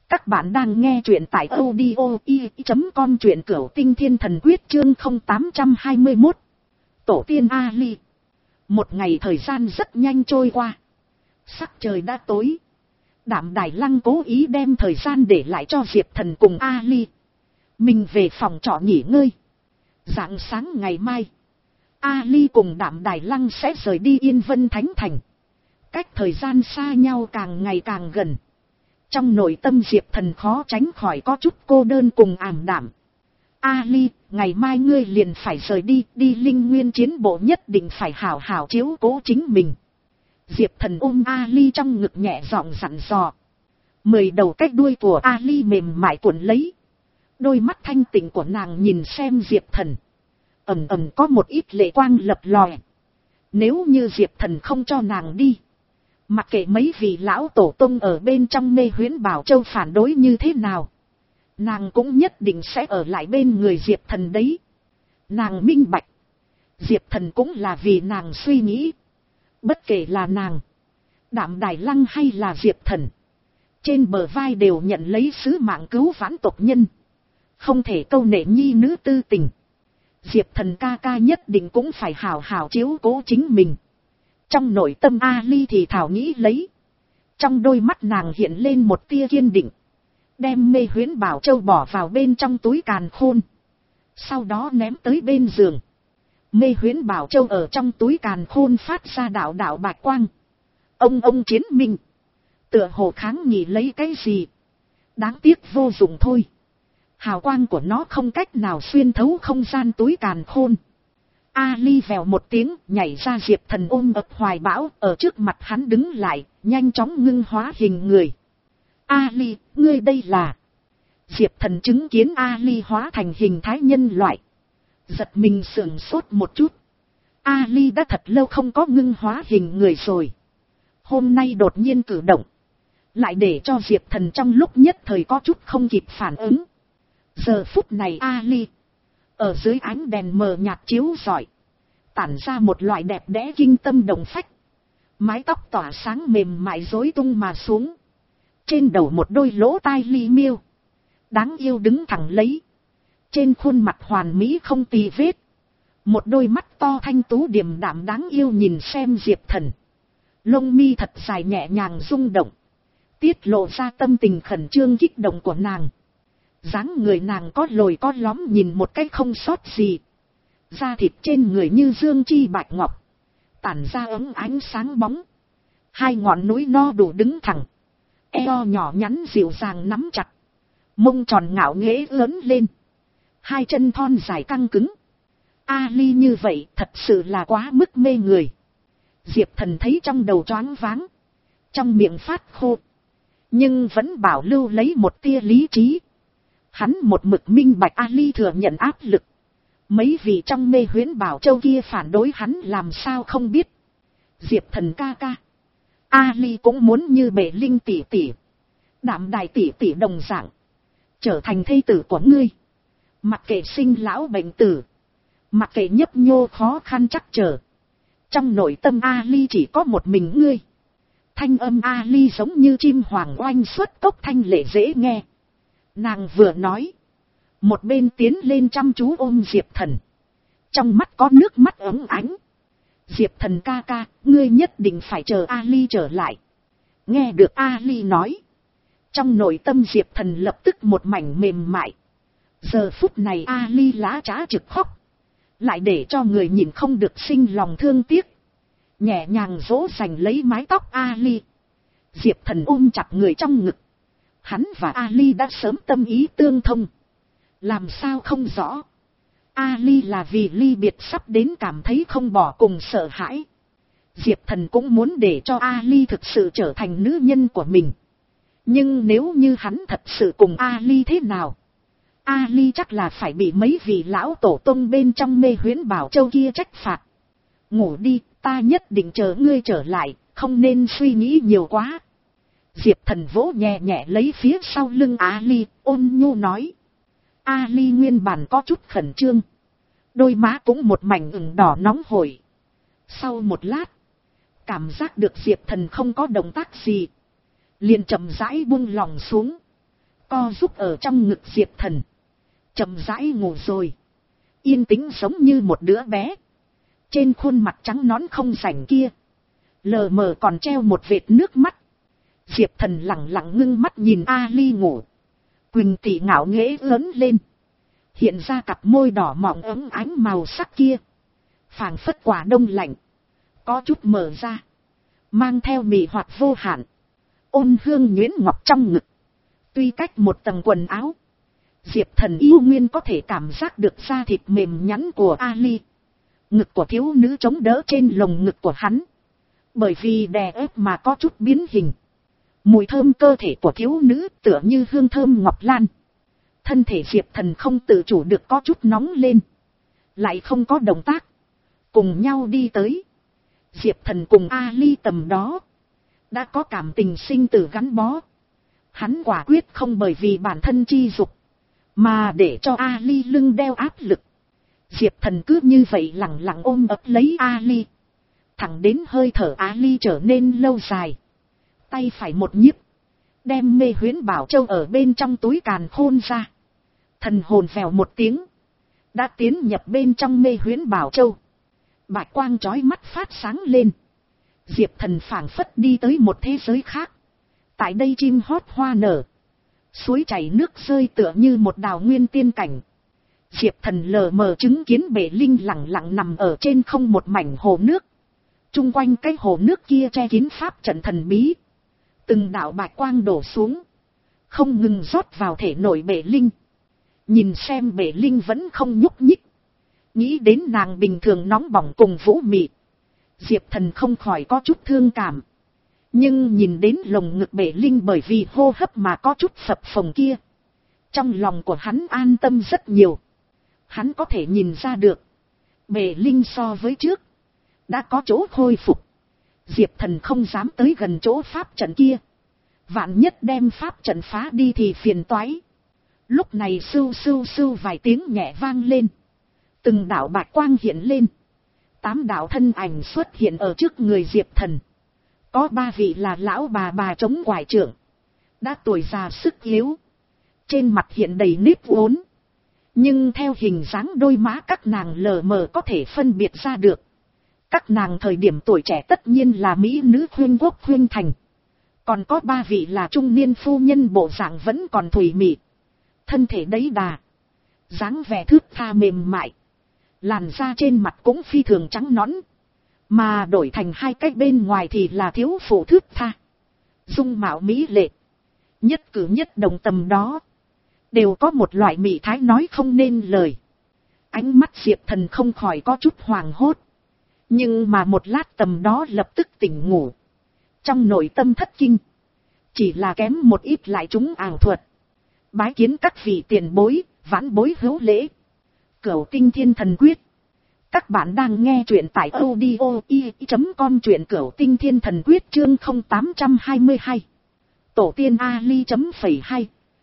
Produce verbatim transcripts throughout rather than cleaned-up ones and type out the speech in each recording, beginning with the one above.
Các bạn đang nghe truyện tại audio i chấm com, truyện cửu tinh thiên thần quyết chương không tám hai mốt. Tổ tiên Ali. Một ngày thời gian rất nhanh trôi qua. Sắc trời đã tối. Đạm Đài Lăng cố ý đem thời gian để lại cho Diệp Thần cùng Ali. Mình về phòng trọ nghỉ ngơi. Rạng sáng ngày mai, Ali cùng Đạm Đài Lăng sẽ rời đi Yên Vân Thánh Thành. Cách thời gian xa nhau càng ngày càng gần. Trong nội tâm Diệp Thần khó tránh khỏi có chút cô đơn cùng ảm đạm. Ali, ngày mai ngươi liền phải rời đi, đi Linh Nguyên chiến bộ nhất định phải hảo hảo chiếu cố chính mình. Diệp Thần ôm Ali trong ngực nhẹ giọng dặn dò. Mười đầu cách đuôi của Ali mềm mại cuộn lấy. Đôi mắt thanh tịnh của nàng nhìn xem Diệp Thần. Ầm ầm có một ít lệ quang lập lòe. Nếu như Diệp Thần không cho nàng đi, mặc kệ mấy vị lão tổ tông ở bên trong Mê Huyễn Bảo Châu phản đối như thế nào, nàng cũng nhất định sẽ ở lại bên người Diệp Thần đấy. Nàng minh bạch, Diệp Thần cũng là vì nàng suy nghĩ. Bất kể là nàng, Đạm Đài Lăng hay là Diệp Thần, trên bờ vai đều nhận lấy sứ mạng cứu vãn tộc nhân. Không thể câu nệ nhi nữ tư tình. Diệp Thần ca ca nhất định cũng phải hào hào chiếu cố chính mình. Trong nội tâm Ali thì thảo nghĩ lấy. Trong đôi mắt nàng hiện lên một tia kiên định. Đem Mê Huyễn Bảo Châu bỏ vào bên trong túi càn khôn. Sau đó ném tới bên giường. Mê Huyễn Bảo Châu ở trong túi càn khôn phát ra đạo đạo bạch quang. Ông ông chiến minh. Tựa hồ kháng nghị lấy cái gì. Đáng tiếc vô dụng thôi. Hào quang của nó không cách nào xuyên thấu không gian túi càn khôn. Ali vèo một tiếng nhảy ra Diệp Thần ôm ập hoài bão, ở trước mặt hắn đứng lại, nhanh chóng ngưng hóa hình người. Ali, ngươi đây là... Diệp Thần chứng kiến Ali hóa thành hình thái nhân loại. Giật mình sườn sốt một chút. Ali đã thật lâu không có ngưng hóa hình người rồi. Hôm nay đột nhiên cử động, lại để cho Diệp Thần trong lúc nhất thời có chút không kịp phản ứng. Giờ phút này Ali, ở dưới ánh đèn mờ nhạt chiếu rọi, tản ra một loại đẹp đẽ kinh tâm động phách. Mái tóc tỏa sáng mềm mại rối tung mà xuống. Trên đầu một đôi lỗ tai li miêu, đáng yêu đứng thẳng lấy. Trên khuôn mặt hoàn mỹ không tì vết. Một đôi mắt to thanh tú điềm đạm đáng yêu nhìn xem Diệp Thần. Lông mi thật dài nhẹ nhàng rung động, tiết lộ ra tâm tình khẩn trương kích động của nàng. Dáng người nàng có lồi có lõm nhìn một cách không sót gì. Da thịt trên người như dương chi bạch ngọc, tản ra ấm ánh sáng bóng. Hai ngọn núi no đủ đứng thẳng. Eo nhỏ nhắn dịu dàng nắm chặt. Mông tròn ngạo nghễ lớn lên. Hai chân thon dài căng cứng. Ali như vậy thật sự là quá mức mê người. Diệp Thần thấy trong đầu choáng váng, trong miệng phát khô, nhưng vẫn bảo lưu lấy một tia lý trí. Hắn một mực minh bạch Ali thừa nhận áp lực. Mấy vị trong Mê Huyễn Bảo Châu kia phản đối hắn làm sao không biết. Diệp Thần ca ca, Ali cũng muốn như Bệ Linh tỷ tỷ, Đạm Đài tỷ tỷ đồng dạng, trở thành thê tử của ngươi. Mặc kệ sinh lão bệnh tử, mặc kệ nhấp nhô khó khăn chắc trở, trong nội tâm Ali chỉ có một mình ngươi. Thanh âm Ali giống như chim hoàng oanh xuất cốc thanh lệ dễ nghe. Nàng vừa nói, một bên tiến lên chăm chú ôm Diệp Thần. Trong mắt có nước mắt ấm ánh. Diệp Thần ca ca, ngươi nhất định phải chờ Ali trở lại. Nghe được Ali nói, trong nội tâm Diệp Thần lập tức một mảnh mềm mại. Giờ phút này Ali lá trá trực khóc, lại để cho người nhìn không được sinh lòng thương tiếc. Nhẹ nhàng dỗ dành lấy mái tóc Ali. Diệp Thần ôm chặt người trong ngực. Hắn và Ali đã sớm tâm ý tương thông. Làm sao không rõ. Ali là vì ly biệt sắp đến cảm thấy không bỏ cùng sợ hãi. Diệp Thần cũng muốn để cho Ali thực sự trở thành nữ nhân của mình. Nhưng nếu như hắn thật sự cùng Ali thế nào, Ali chắc là phải bị mấy vị lão tổ tông bên trong Mê Huyễn Bảo Châu kia trách phạt. Ngủ đi, ta nhất định chờ ngươi trở lại, không nên suy nghĩ nhiều quá. Diệp Thần vỗ nhẹ nhẹ lấy phía sau lưng Ali, ôn nhu nói. Ali nguyên bản có chút khẩn trương, đôi má cũng một mảnh ửng đỏ nóng hổi. Sau một lát, cảm giác được Diệp Thần không có động tác gì, liền chậm rãi buông lòng xuống. co giúp ở trong ngực Diệp Thần, chậm rãi ngủ rồi, yên tĩnh giống như một đứa bé. Trên khuôn mặt trắng nõn không rảnh kia, lờ mờ còn treo một vệt nước mắt. Diệp Thần lẳng lặng ngưng mắt nhìn Ali ngủ. Quỳnh tỷ ngạo nghễ lớn lên, hiện ra cặp môi đỏ mọng ấm ánh màu sắc kia, phảng phất quả đông lạnh, có chút mở ra, mang theo mị hoặc vô hạn, ôn hương nhuyễn ngọc trong ngực. Tuy cách một tầng quần áo, Diệp Thần yêu nguyên có thể cảm giác được da thịt mềm nhắn của Ali. Ngực của thiếu nữ chống đỡ trên lồng ngực của hắn, bởi vì đè ép mà có chút biến hình. Mùi thơm cơ thể của thiếu nữ tựa như hương thơm ngọc lan. Thân thể Diệp Thần không tự chủ được có chút nóng lên, lại không có động tác, cùng nhau đi tới. Diệp Thần cùng Ali tầm đó đã có cảm tình sinh tử gắn bó. Hắn quả quyết không bởi vì bản thân chi dục mà để cho Ali lưng đeo áp lực. Diệp Thần cứ như vậy lặng lặng ôm ấp lấy Ali, thẳng đến hơi thở Ali trở nên lâu dài. Tay phải một nhíp, đem mê huyễn bảo châu ở bên trong túi càn khôn ra. Thần hồn vèo một tiếng, đã tiến nhập bên trong mê huyễn bảo châu. Bạch quang chói mắt phát sáng lên. Diệp Thần phảng phất đi tới một thế giới khác. Tại đây chim hót hoa nở, suối chảy nước rơi tựa như một đào nguyên tiên cảnh. Diệp Thần lờ mờ chứng kiến bể linh lặng lặng nằm ở trên không một mảnh hồ nước. Trung quanh cái hồ nước kia che kín pháp trận thần bí. Từng đạo bạch quang đổ xuống, không ngừng rót vào thể nội bể linh. Nhìn xem bể linh vẫn không nhúc nhích, nghĩ đến nàng bình thường nóng bỏng cùng vũ mị, Diệp Thần không khỏi có chút thương cảm. Nhưng nhìn đến lồng ngực bể linh bởi vì hô hấp mà có chút phập phồng kia, trong lòng của hắn an tâm rất nhiều. Hắn có thể nhìn ra được, bể linh so với trước đã có chỗ khôi phục. Diệp Thần không dám tới gần chỗ pháp trận kia, vạn nhất đem pháp trận phá đi thì phiền toái. Lúc này sưu sưu sưu vài tiếng nhẹ vang lên, từng đạo bạch quang hiện lên, tám đạo thân ảnh xuất hiện ở trước người Diệp Thần. Có ba vị là lão bà bà chống quải trưởng, đã tuổi già sức yếu, trên mặt hiện đầy nếp uốn, nhưng theo hình dáng đôi má các nàng lờ mờ có thể phân biệt ra được. Các nàng thời điểm tuổi trẻ tất nhiên là mỹ nữ khuyên quốc khuyên thành. Còn có ba vị là trung niên phu nhân, bộ dạng vẫn còn thủy mị, thân thể đấy đà, dáng vẻ thướt tha mềm mại, làn da trên mặt cũng phi thường trắng nõn. Mà đổi thành hai cách bên ngoài thì là thiếu phụ thướt tha, dung mạo mỹ lệ, nhất cử nhất động tầm đó đều có một loại mị thái nói không nên lời. Ánh mắt Diệp Thần không khỏi có chút hoảng hốt, nhưng mà một lát tầm đó lập tức tỉnh ngủ. Trong nội tâm thất kinh, chỉ là kém một ít lại trúng ảo thuật. Bái kiến các vị tiền bối, vãn bối hữu lễ. Cửu Tinh Thiên Thần Quyết. Các bạn đang nghe truyện tại audio i chấm com, truyện Cửu Tinh Thiên Thần Quyết chương không tám hai hai. Tổ tiên Ali chấm phẩy hai.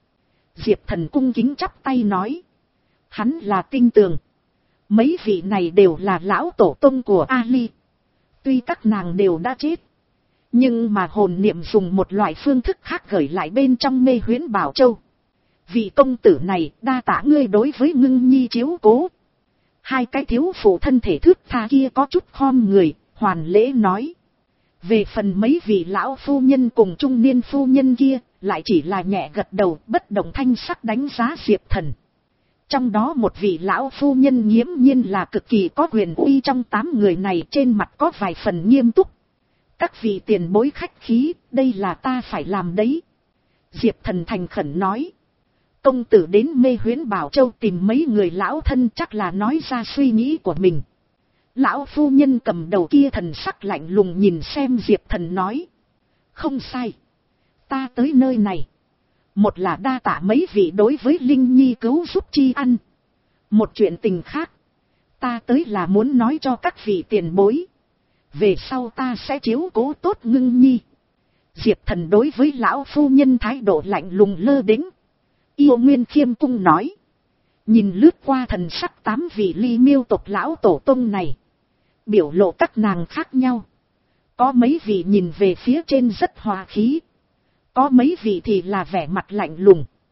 Diệp Thần cung kính chắp tay nói, hắn là tin tường. Mấy vị này đều là lão tổ tông của Ali. Tuy các nàng đều đã chết, nhưng mà hồn niệm dùng một loại phương thức khác gửi lại bên trong mê huyễn bảo châu. Vị công tử này đa tạ ngươi đối với Ngưng Nhi chiếu cố. Hai cái thiếu phụ thân thể thướt tha kia có chút khom người, hoàn lễ nói. Về phần mấy vị lão phu nhân cùng trung niên phu nhân kia, lại chỉ là nhẹ gật đầu, bất động thanh sắc đánh giá Diệp Thần. Trong đó một vị lão phu nhân nghiễm nhiên là cực kỳ có quyền uy trong tám người này, trên mặt có vài phần nghiêm túc. Các vị tiền bối khách khí, đây là ta phải làm đấy. Diệp Thần thành khẩn nói. Công tử đến mê huyễn Bảo Châu tìm mấy người lão thân, chắc là nói ra suy nghĩ của mình. Lão phu nhân cầm đầu kia thần sắc lạnh lùng nhìn xem Diệp Thần nói. Không sai. Ta tới nơi này, một là đa tạ mấy vị đối với Linh Nhi cứu giúp chi ăn. Một chuyện tình khác, ta tới là muốn nói cho các vị tiền bối, về sau ta sẽ chiếu cố tốt Ngưng Nhi. Diệp Thần đối với lão phu nhân thái độ lạnh lùng lơ đễnh. Yêu Nguyên khiêm cung nói. Nhìn lướt qua thần sắc tám vị Ly Miêu tộc lão tổ tông này, biểu lộ các nàng khác nhau. Có mấy vị nhìn về phía trên rất hòa khí, có mấy vị thì là vẻ mặt lạnh lùng.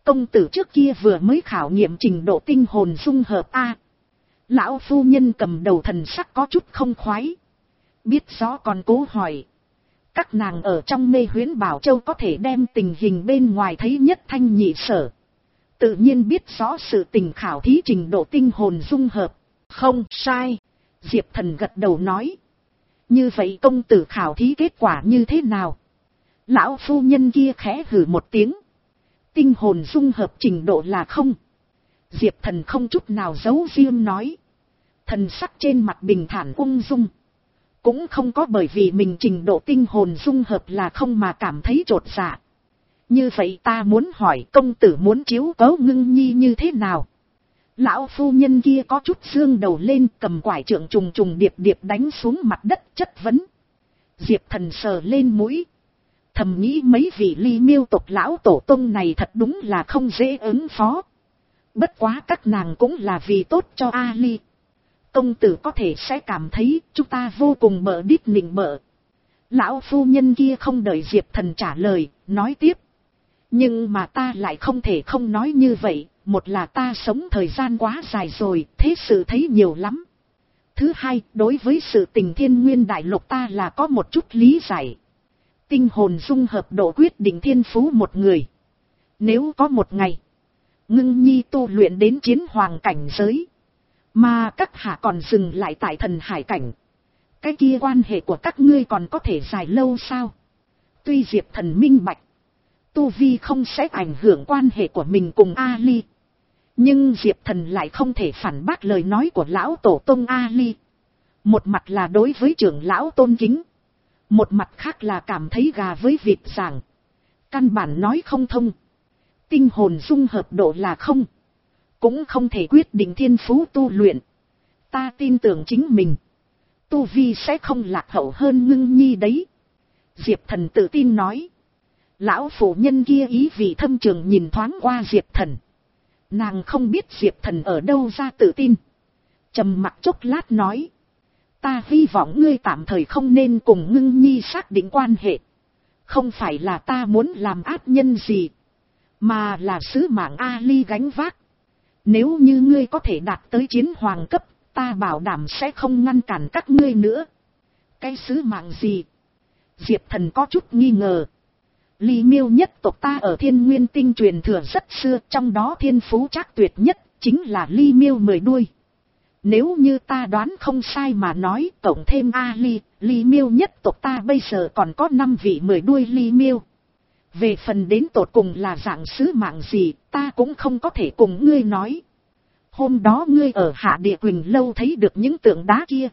Công tử trước kia vừa mới khảo nghiệm trình độ tinh hồn dung hợp a. Lão phu nhân cầm đầu thần sắc có chút không khoái. Biết rõ còn cố hỏi. Các nàng ở trong mê huyễn Bảo Châu có thể đem tình hình bên ngoài thấy nhất thanh nhị sở. Tự nhiên biết rõ sự tình khảo thí trình độ tinh hồn dung hợp. Không sai. Diệp Thần gật đầu nói. Như vậy công tử khảo thí kết quả như thế nào? Lão phu nhân kia khẽ hử một tiếng. Tinh hồn dung hợp trình độ là không. Diệp Thần không chút nào giấu riêng nói. Thần sắc trên mặt bình thản ung dung. Cũng không có bởi vì mình trình độ tinh hồn dung hợp là không mà cảm thấy chột dạ. Như vậy ta muốn hỏi công tử muốn chiếu cố Ngưng Nhi như thế nào? Lão phu nhân kia có chút dương đầu lên, cầm quải trượng trùng trùng điệp điệp đánh xuống mặt đất chất vấn. Diệp Thần sờ lên mũi. Thầm nghĩ mấy vị Ly Miêu tộc lão tổ tông này thật đúng là không dễ ứng phó. Bất quá các nàng cũng là vì tốt cho A Ly. Công tử có thể sẽ cảm thấy chúng ta vô cùng bợ đít nịnh bợ. Lão phu nhân kia không đợi Diệp Thần trả lời, nói tiếp. Nhưng mà ta lại không thể không nói như vậy. Một là ta sống thời gian quá dài rồi, thế sự thấy nhiều lắm. Thứ hai, đối với sự tình thiên nguyên đại lục ta là có một chút lý giải. Tinh hồn dung hợp độ quyết định thiên phú một người. Nếu có một ngày, Ngưng Nhi tu luyện đến chiến hoàng cảnh giới, mà các hạ còn dừng lại tại thần hải cảnh, cái kia quan hệ của các ngươi còn có thể dài lâu sao? Tuy Diệp Thần minh bạch, tu vi không sẽ ảnh hưởng quan hệ của mình cùng A Ly. Nhưng Diệp Thần lại không thể phản bác lời nói của lão tổ tông A Ly. Một mặt là đối với trưởng lão tôn kính. Một mặt khác là cảm thấy gà với vịt ràng. Căn bản nói không thông. Tinh hồn dung hợp độ là không. Cũng không thể quyết định thiên phú tu luyện. Ta tin tưởng chính mình. Tu vi sẽ không lạc hậu hơn Ngưng Nhi đấy. Diệp Thần tự tin nói. Lão phụ nhân kia ý vị thâm trường nhìn thoáng qua Diệp Thần. Nàng không biết Diệp Thần ở đâu ra tự tin. Trầm mặc chốc lát nói. Ta hy vọng ngươi tạm thời không nên cùng Ngưng Nhi xác định quan hệ. Không phải là ta muốn làm ác nhân gì. Mà là sứ mạng A Ly gánh vác. Nếu như ngươi có thể đạt tới chiến hoàng cấp, ta bảo đảm sẽ không ngăn cản các ngươi nữa. Cái sứ mạng gì? Diệp Thần có chút nghi ngờ. Ly Miêu nhất tộc ta ở Thiên Nguyên Tinh truyền thừa rất xưa, trong đó thiên phú trác tuyệt nhất chính là Ly Miêu mười đuôi. Nếu như ta đoán không sai mà nói, cộng thêm A Ly, Ly Miêu nhất tộc ta bây giờ còn có năm vị mười đuôi Ly Miêu. Về phần đến tột cùng là dạng sứ mạng gì, ta cũng không có thể cùng ngươi nói. Hôm đó ngươi ở Hạ Địa Quỳnh Lâu thấy được những tượng đá kia.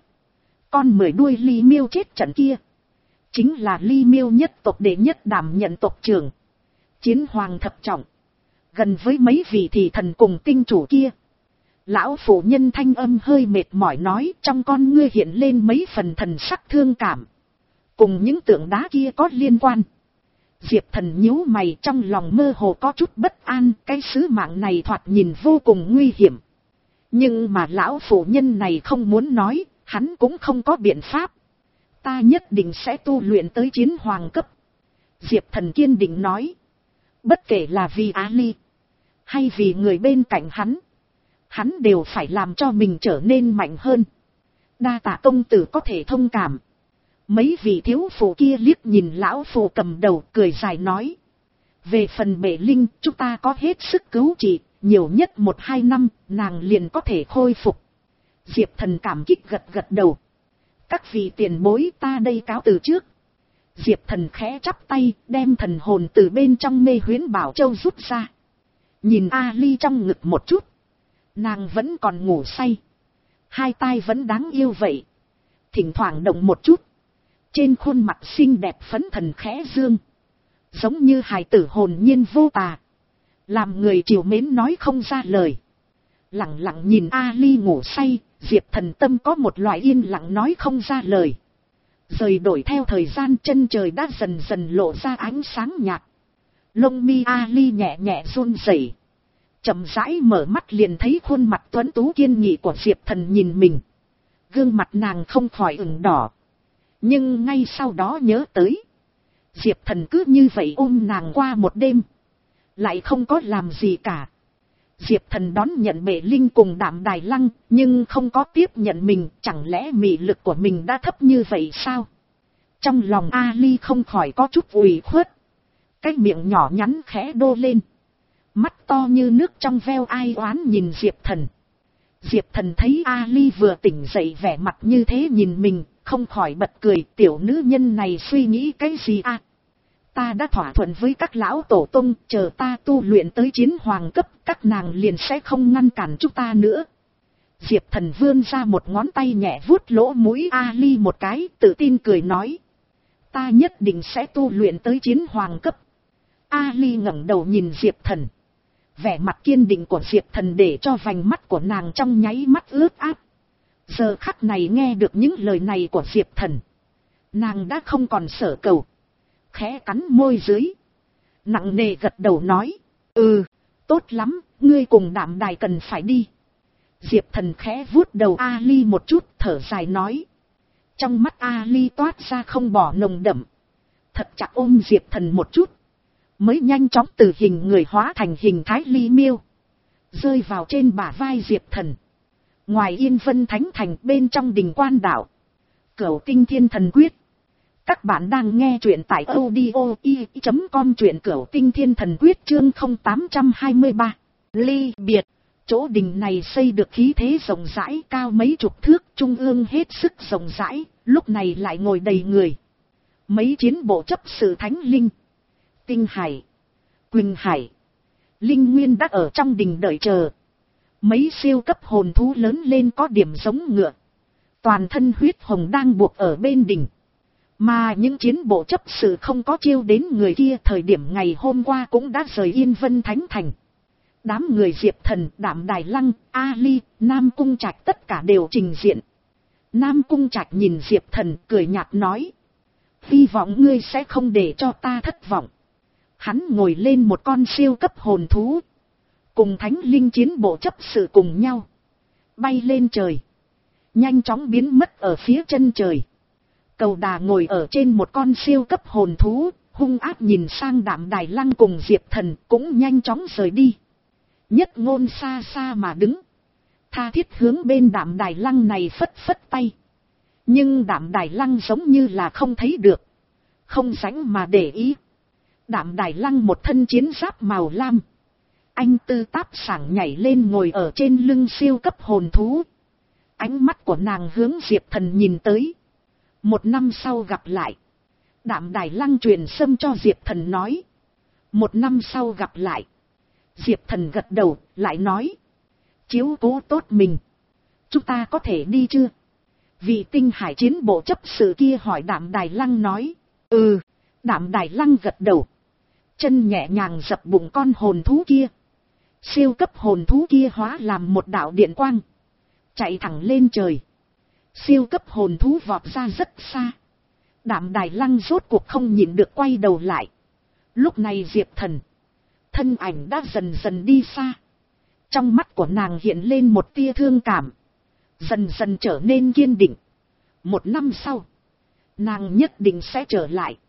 Con mười đuôi Ly Miêu chết trận kia. Chính là Ly Miêu nhất tộc đệ nhất đảm nhận tộc trưởng. Chiến hoàng thập trọng. Gần với mấy vị thị thần cùng tinh chủ kia. Lão phụ nhân thanh âm hơi mệt mỏi nói, trong con ngươi hiện lên mấy phần thần sắc thương cảm. Cùng những tượng đá kia có liên quan. Diệp Thần nhíu mày, trong lòng mơ hồ có chút bất an, cái sứ mạng này thoạt nhìn vô cùng nguy hiểm. Nhưng mà lão phụ nhân này không muốn nói, hắn cũng không có biện pháp. Ta nhất định sẽ tu luyện tới chiến hoàng cấp. Diệp Thần kiên định nói. Bất kể là vì Á Ly, hay vì người bên cạnh hắn, hắn đều phải làm cho mình trở nên mạnh hơn. Đa tạ công tử có thể thông cảm. Mấy vị thiếu phụ kia liếc nhìn lão phụ cầm đầu cười dài nói. Về phần Bệ Linh, chúng ta có hết sức cứu trị, nhiều nhất một hai năm, nàng liền có thể khôi phục. Diệp Thần cảm kích gật gật đầu. Các vị tiền bối, ta đây cáo từ trước. Diệp Thần khẽ chắp tay, đem thần hồn từ bên trong mê huyễn Bảo Châu rút ra. Nhìn A Ly trong ngực một chút. Nàng vẫn còn ngủ say. Hai tai vẫn đáng yêu vậy. Thỉnh thoảng động một chút. Trên khuôn mặt xinh đẹp phấn thần khẽ dương. Giống như hài tử hồn nhiên vô tà. Làm người chiều mến nói không ra lời. Lặng lặng nhìn A Ly ngủ say, Diệp Thần tâm có một loại yên lặng nói không ra lời. Rời đổi theo thời gian, chân trời đã dần dần lộ ra ánh sáng nhạt. Lông mi A Ly nhẹ nhẹ run rẩy, chậm rãi mở mắt liền thấy khuôn mặt tuấn tú kiên nghị của Diệp Thần nhìn mình. Gương mặt nàng không khỏi ửng đỏ. Nhưng ngay sau đó nhớ tới, Diệp Thần cứ như vậy ôm nàng qua một đêm. lại không có làm gì cả. Diệp Thần đón nhận Bệ Linh cùng Đạm Đài Lăng, nhưng không có tiếp nhận mình, chẳng lẽ mị lực của mình đã thấp như vậy sao? Trong lòng Ali không khỏi có chút ủy khuất. Cái miệng nhỏ nhắn khẽ đô lên. Mắt to như nước trong veo ai oán nhìn Diệp Thần. Diệp Thần thấy Ali vừa tỉnh dậy vẻ mặt như thế nhìn mình, không khỏi bật cười. Tiểu nữ nhân này suy nghĩ cái gì à? Ta đã thỏa thuận với các lão tổ tông, chờ ta tu luyện tới chiến hoàng cấp, các nàng liền sẽ không ngăn cản chúng ta nữa. Diệp Thần vươn ra một ngón tay nhẹ vuốt lỗ mũi Ali một cái, tự tin cười nói. Ta nhất định sẽ tu luyện tới chiến hoàng cấp. Ali ngẩng đầu nhìn Diệp Thần. Vẻ mặt kiên định của Diệp Thần để cho vành mắt của nàng trong nháy mắt ướt át. Giờ khắc này nghe được những lời này của Diệp Thần, nàng đã không còn sở cầu. Khẽ cắn môi dưới, nặng nề gật đầu nói. Ừ, tốt lắm, ngươi cùng Đạm Đài cần phải đi. Diệp Thần khẽ vuốt đầu Ali một chút, thở dài nói. Trong mắt Ali toát ra không bỏ nồng đậm. Thật chặt ôm Diệp Thần một chút, mới nhanh chóng từ hình người hóa thành hình thái ly miêu, rơi vào trên bả vai Diệp Thần. Ngoài Yên Vân Thánh Thành, bên trong đình Quan Đảo, Cửu Tinh Thiên Thần Quyết. Các bạn đang nghe truyện tại audio i chấm com, truyện Cửu Tinh Thiên Thần Quyết chương không tám hai ba. Ly biệt. Chỗ đình này xây được khí thế rộng rãi, cao mấy chục thước, trung ương hết sức rộng rãi, lúc này lại ngồi đầy người. Mấy chiến bộ chấp sự Thánh Linh, Tinh Hải, Quỳnh Hải, Linh Nguyên đã ở trong đình đợi chờ. Mấy siêu cấp hồn thú lớn lên có điểm giống ngựa, toàn thân huyết hồng đang buộc ở bên đình. Mà những chiến bộ chấp sự không có chiêu đến người kia thời điểm ngày hôm qua cũng đã rời Yên Vân Thánh Thành. Đám người Diệp Thần, Đạm Đài Lăng, Ali, Nam Cung Trạch tất cả đều trình diện. Nam Cung Trạch nhìn Diệp Thần cười nhạt nói. Hy vọng ngươi sẽ không để cho ta thất vọng. Hắn ngồi lên một con siêu cấp hồn thú, cùng Thánh Linh chiến bộ chấp sự cùng nhau bay lên trời, nhanh chóng biến mất ở phía chân trời. Cầu Đà ngồi ở trên một con siêu cấp hồn thú, hung ác nhìn sang Đạm Đài Lăng cùng Diệp Thần, cũng nhanh chóng rời đi. Nhất Ngôn xa xa mà đứng, tha thiết hướng bên Đạm Đài Lăng này phất phất tay. Nhưng Đạm Đài Lăng giống như là không thấy được, không dánh mà để ý. Đạm Đài Lăng một thân chiến giáp màu lam, anh tư táp sảng nhảy lên ngồi ở trên lưng siêu cấp hồn thú. Ánh mắt của nàng hướng Diệp Thần nhìn tới. Một năm sau gặp lại. Đạm Đài Lăng truyền sâm cho Diệp Thần nói. Một năm sau gặp lại. Diệp Thần gật đầu, lại nói. Chiếu cố tốt mình. Chúng ta có thể đi chưa? Vị Tinh Hải chiến bộ chấp sự kia hỏi Đạm Đài Lăng nói. Ừ. Đạm Đài Lăng gật đầu. Chân nhẹ nhàng dập bụng con hồn thú kia. Siêu cấp hồn thú kia hóa làm một đạo điện quang, chạy thẳng lên trời. Siêu cấp hồn thú vọt ra rất xa. Đạm Đài Lăng rốt cuộc không nhịn được quay đầu lại. Lúc này Diệp Thần, thân ảnh đã dần dần đi xa. Trong mắt của nàng hiện lên một tia thương cảm, dần dần trở nên kiên định. Một năm sau, nàng nhất định sẽ trở lại.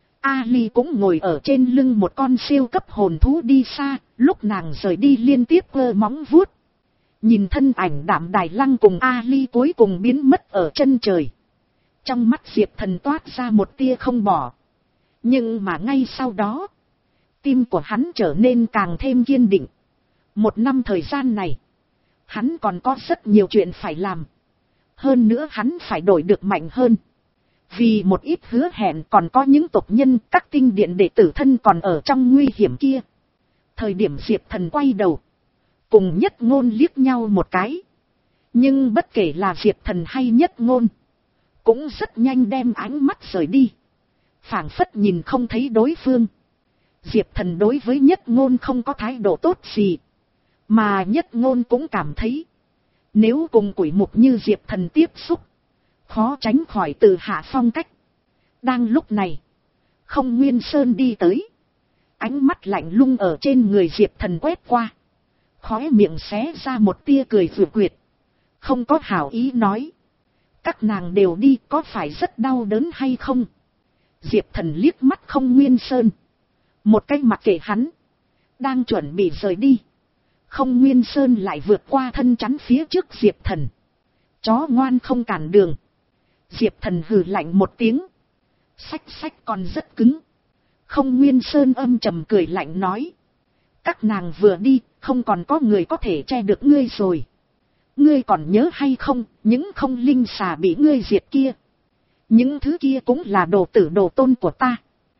Ali cũng ngồi ở trên lưng một con siêu cấp hồn thú đi xa, lúc nàng rời đi liên tiếp cơ móng vuốt. Nhìn thân ảnh Đạm Đài Lăng cùng Ali cuối cùng biến mất ở chân trời. Trong mắt Diệp Thần toát ra một tia không bỏ. Nhưng mà ngay sau đó, tim của hắn trở nên càng thêm kiên định. Một năm thời gian này, hắn còn có rất nhiều chuyện phải làm. Hơn nữa hắn phải đổi được mạnh hơn. Vì một ít hứa hẹn còn có những tộc nhân các tinh điện đệ tử thân còn ở trong nguy hiểm kia. Thời điểm Diệp Thần quay đầu, cùng Nhất Ngôn liếc nhau một cái. Nhưng bất kể là Diệp Thần hay Nhất Ngôn, cũng rất nhanh đem ánh mắt rời đi, phảng phất nhìn không thấy đối phương. Diệp Thần đối với Nhất Ngôn không có thái độ tốt gì, mà Nhất Ngôn cũng cảm thấy, nếu cùng quỷ mục như Diệp Thần tiếp xúc, khó tránh khỏi từ hạ phong cách. Đang lúc này, Không Nguyên Sơn đi tới, ánh mắt lạnh lùng ở trên người Diệp Thần quét qua, khóe miệng xé ra một tia cười vừa quyệt, không có hảo ý nói. Các nàng đều đi có phải rất đau đớn hay không? Diệp Thần liếc mắt Không Nguyên Sơn, một cái mặc kệ hắn, Đang chuẩn bị rời đi. Không Nguyên Sơn lại vượt qua thân chắn phía trước Diệp Thần. Chó ngoan không cản đường. Diệp Thần hừ lạnh một tiếng. Xách xách còn rất cứng. Không Nguyên Sơn âm trầm cười lạnh nói. Các nàng vừa đi, không còn có người có thể che được ngươi rồi. Ngươi còn nhớ hay không, những không linh xà bị ngươi diệt kia. Những thứ kia cũng là đồ tử đồ tôn của ta.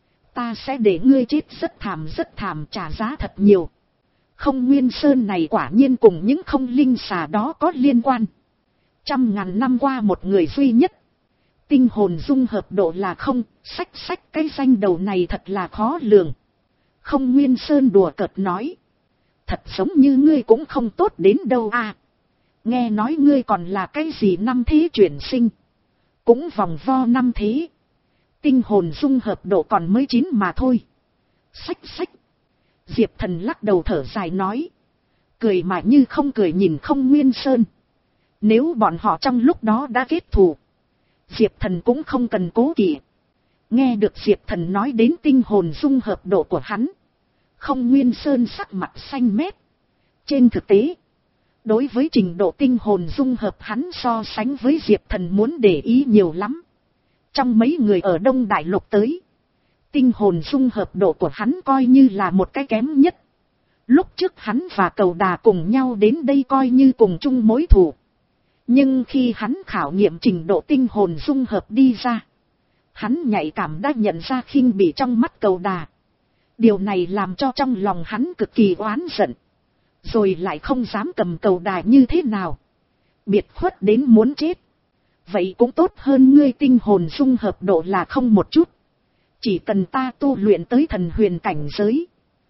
Ta sẽ để ngươi chết rất thảm rất thảm, trả giá thật nhiều. Không Nguyên Sơn này quả nhiên cùng những không linh xà đó có liên quan. Trăm ngàn năm qua một người duy nhất. Tinh hồn dung hợp độ là không, sách sách cái danh đầu này thật là khó lường. Không Nguyên Sơn đùa cợt nói. Thật giống như ngươi cũng không tốt đến đâu à. Nghe nói ngươi còn là cái gì năm thế chuyển sinh. Cũng vòng vo năm thế. Tinh hồn dung hợp độ còn mới chín mà thôi. Sách sách. Diệp Thần lắc đầu thở dài nói. Cười mà như không cười nhìn Không Nguyên Sơn. Nếu bọn họ trong lúc đó đã kết thù, Diệp Thần cũng không cần cố kỵ. Nghe được Diệp Thần nói đến tinh hồn dung hợp độ của hắn, Không Nguyên Sơn sắc mặt xanh mét. Trên thực tế, đối với trình độ tinh hồn dung hợp hắn so sánh với Diệp Thần muốn để ý nhiều lắm. Trong mấy người ở Đông Đại Lục tới, tinh hồn dung hợp độ của hắn coi như là một cái kém nhất. Lúc trước hắn và Cầu Đà cùng nhau đến đây coi như cùng chung mối thù. Nhưng khi hắn khảo nghiệm trình độ tinh hồn dung hợp đi ra, hắn nhạy cảm đã nhận ra khinh bỉ trong mắt Cầu Đà. Điều này làm cho trong lòng hắn cực kỳ oán giận. Rồi lại không dám cầm Cầu Đà như thế nào. Biệt khuất đến muốn chết. Vậy cũng tốt hơn ngươi tinh hồn dung hợp độ là không một chút. Chỉ cần ta tu luyện tới thần huyền cảnh giới,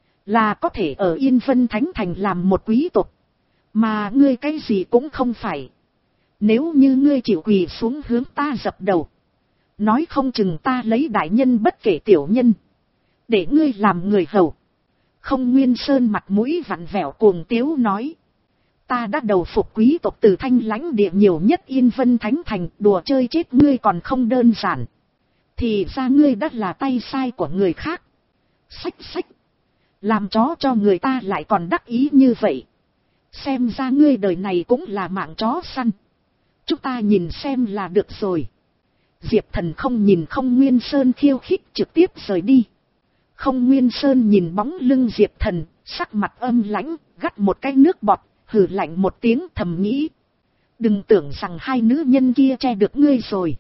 là có thể ở Yên Vân Thánh Thành làm một quý tộc. Mà ngươi cái gì cũng không phải. Nếu như ngươi chịu quỳ xuống hướng ta dập đầu, nói không chừng ta lấy đại nhân bất kể tiểu nhân, để ngươi làm người hầu. Không Nguyên Sơn mặt mũi vặn vẹo cuồng tiếu nói. Ta đã đầu phục quý tộc từ Thanh Lãnh địa nhiều nhất Yên Vân Thánh Thành, đùa chơi chết ngươi còn không đơn giản. Thì ra ngươi đã là tay sai của người khác. Xách xách. Làm chó cho người ta lại còn đắc ý như vậy. Xem ra ngươi đời này cũng là mạng chó săn. Chúng ta nhìn xem là được rồi. Diệp Thần không nhìn Không Nguyên Sơn khiêu khích, trực tiếp rời đi. Không Nguyên Sơn nhìn bóng lưng Diệp Thần, sắc mặt âm lãnh, gắt một cái nước bọt, hừ lạnh một tiếng thầm nghĩ. Đừng tưởng rằng hai nữ nhân kia che được ngươi rồi.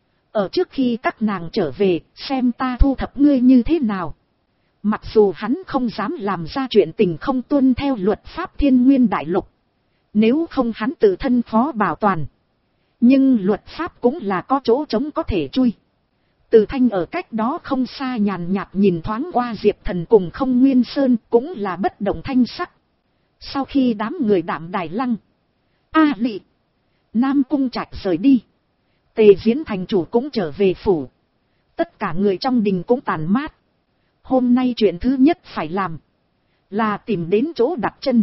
Ở trước khi các nàng trở về, xem ta thu thập ngươi như thế nào. Mặc dù hắn không dám làm ra chuyện tình không tuân theo luật pháp Thiên Nguyên Đại Lục. Nếu không hắn tự thân khó bảo toàn. Nhưng luật pháp cũng là có chỗ trống có thể chui. Từ Thanh ở cách đó không xa nhàn nhạt nhìn thoáng qua Diệp Thần cùng Không Nguyên Sơn, cũng là bất động thanh sắc. Sau khi đám người Đạm Đài Lăng, A Lị, Nam Cung Trạch rời đi, Tề Diễn thành chủ cũng trở về phủ. Tất cả người trong đình cũng tàn mát. Hôm nay chuyện thứ nhất phải làm là tìm đến chỗ đặt chân.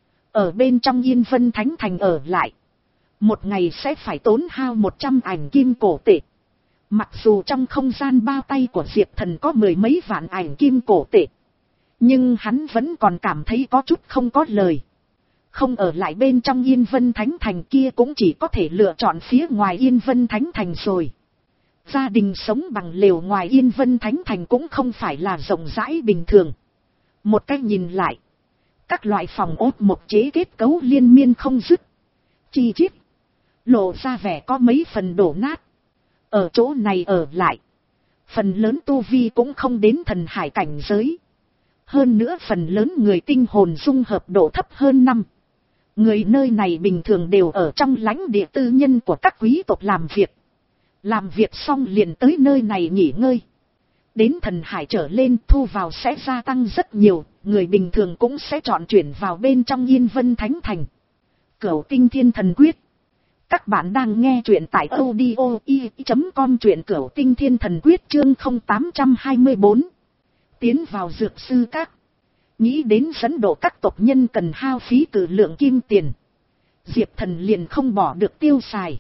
Ở bên trong Yên Vân Thánh Thành ở lại. Một ngày sẽ phải tốn hao một trăm ảnh kim cổ tệ. Mặc dù trong không gian bao tay của Diệp Thần có mười mấy vạn ảnh kim cổ tệ, nhưng hắn vẫn còn cảm thấy có chút không có lời. Không ở lại bên trong Yên Vân Thánh Thành kia cũng chỉ có thể lựa chọn phía ngoài Yên Vân Thánh Thành rồi. Gia đình sống bằng lều ngoài Yên Vân Thánh Thành cũng không phải là rộng rãi bình thường. Một cách nhìn lại, các loại phòng ốt một chế kết cấu liên miên không dứt, chi chít, lộ ra vẻ có mấy phần đổ nát. Ở chỗ này ở lại, phần lớn tu vi cũng không đến thần hải cảnh giới. Hơn nữa phần lớn người tinh hồn dung hợp độ thấp hơn năm. Người nơi này bình thường đều ở trong lãnh địa tư nhân của các quý tộc làm việc. Làm việc xong liền tới nơi này nghỉ ngơi. Đến thần hải trở lên thu vào sẽ gia tăng rất nhiều, người bình thường cũng sẽ chọn chuyển vào bên trong Yên Vân Thánh Thành. Cửu Tinh Thiên Thần Quyết. Các bạn đang nghe truyện tại audio i chấm com, truyện Cửu Tinh Thiên Thần Quyết chương không tám hai bốn. Tiến vào dược sư các. Nghĩ đến dẫn độ các tộc nhân cần hao phí cử lượng kim tiền, Diệp Thần liền không bỏ được tiêu xài.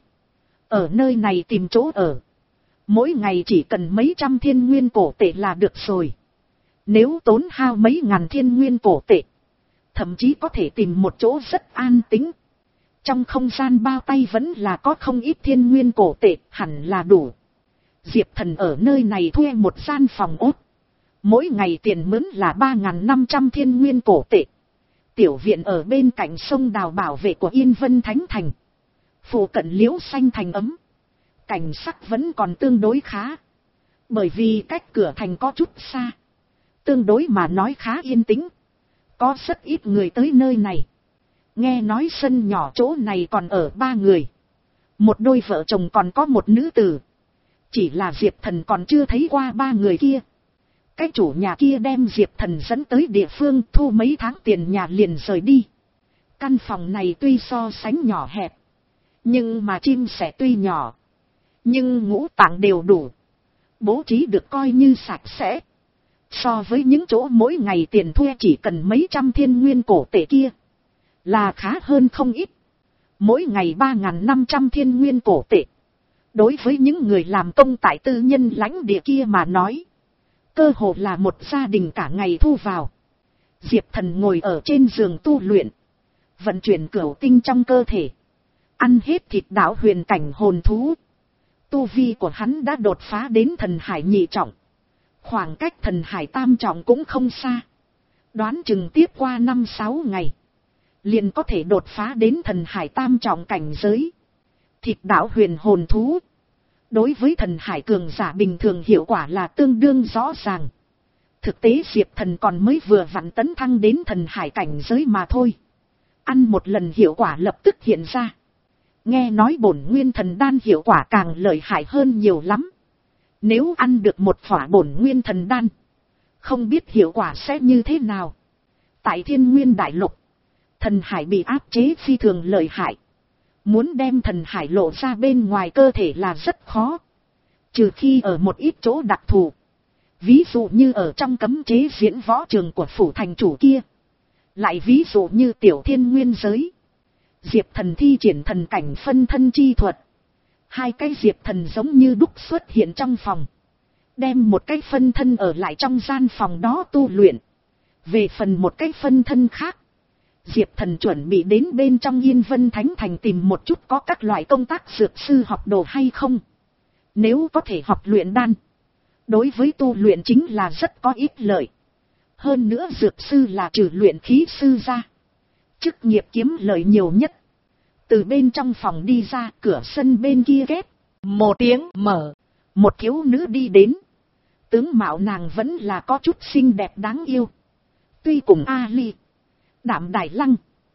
Ở nơi này tìm chỗ ở, mỗi ngày chỉ cần mấy trăm thiên nguyên cổ tệ là được rồi. Nếu tốn hao mấy ngàn thiên nguyên cổ tệ, thậm chí có thể tìm một chỗ rất an tĩnh. Trong không gian bao tay vẫn là có không ít thiên nguyên cổ tệ, hẳn là đủ. Diệp Thần ở nơi này thuê một gian phòng ốt. Mỗi ngày tiền mướn là ba nghìn năm trăm thiên nguyên cổ tệ. Tiểu viện ở bên cạnh sông đào bảo vệ của Yên Vân Thánh Thành. Phụ cận liễu xanh thành ấm. Cảnh sắc vẫn còn tương đối khá. Bởi vì cách cửa thành có chút xa. Tương đối mà nói khá yên tĩnh. Có rất ít người tới nơi này. Nghe nói sân nhỏ chỗ này còn ở ba người. Một đôi vợ chồng còn có một nữ tử. Chỉ là Diệp Thần còn chưa thấy qua ba người kia. Cái chủ nhà kia đem Diệp Thần dẫn tới địa phương thu mấy tháng tiền nhà liền rời đi. Căn phòng này tuy so sánh nhỏ hẹp. Nhưng mà chim sẻ tuy nhỏ. Nhưng ngũ tạng đều đủ. Bố trí được coi như sạch sẽ. So với những chỗ mỗi ngày tiền thuê chỉ cần mấy trăm thiên nguyên cổ tệ kia. Là khá hơn không ít. Mỗi ngày ba nghìn năm trăm thiên nguyên cổ tệ. Đối với những người làm công tại tư nhân lãnh địa kia mà nói. Cơ hồ là một gia đình cả ngày thu vào. Diệp Thần ngồi ở trên giường tu luyện. Vận chuyển cửu tinh trong cơ thể. Ăn hết thịt đạo huyền cảnh hồn thú. Tu vi của hắn đã đột phá đến thần hải nhị trọng. Khoảng cách thần hải tam trọng cũng không xa. Đoán chừng tiếp qua năm sáu ngày. Liền có thể đột phá đến thần hải tam trọng cảnh giới. Thịt đạo huyền hồn thú. Đối với thần hải cường giả bình thường hiệu quả là tương đương rõ ràng. Thực tế Diệp Thần còn mới vừa vặn tấn thăng đến thần hải cảnh giới mà thôi. Ăn một lần hiệu quả lập tức hiện ra. Nghe nói bổn nguyên thần đan hiệu quả càng lợi hại hơn nhiều lắm. Nếu ăn được một phỏa bổn nguyên thần đan, không biết hiệu quả sẽ như thế nào. Tại Thiên Nguyên Đại Lục, thần hải bị áp chế phi thường lợi hại. Muốn đem thần hải lộ ra bên ngoài cơ thể là rất khó. Trừ khi ở một ít chỗ đặc thù. Ví dụ như ở trong cấm chế diễn võ trường của phủ thành chủ kia. Lại ví dụ như tiểu thiên nguyên giới. Diệp Thần thi triển thần cảnh phân thân chi thuật. Hai cái Diệp Thần giống như đúc xuất hiện trong phòng. Đem một cái phân thân ở lại trong gian phòng đó tu luyện. Về phần một cái phân thân khác. Diệp Thần chuẩn bị đến bên trong Yên Vân Thánh Thành tìm một chút có các loại công tác dược sư học đồ hay không. Nếu có thể học luyện đan. Đối với tu luyện chính là rất có ích lợi. Hơn nữa dược sư là trừ luyện khí sư ra. Chức nghiệp kiếm lợi nhiều nhất. Từ bên trong phòng đi ra, cửa sân bên kia két. Một tiếng mở. Một thiếu nữ đi đến. Tướng mạo nàng vẫn là có chút xinh đẹp đáng yêu. Tuy cùng Ali, Đạm Đài Lăng,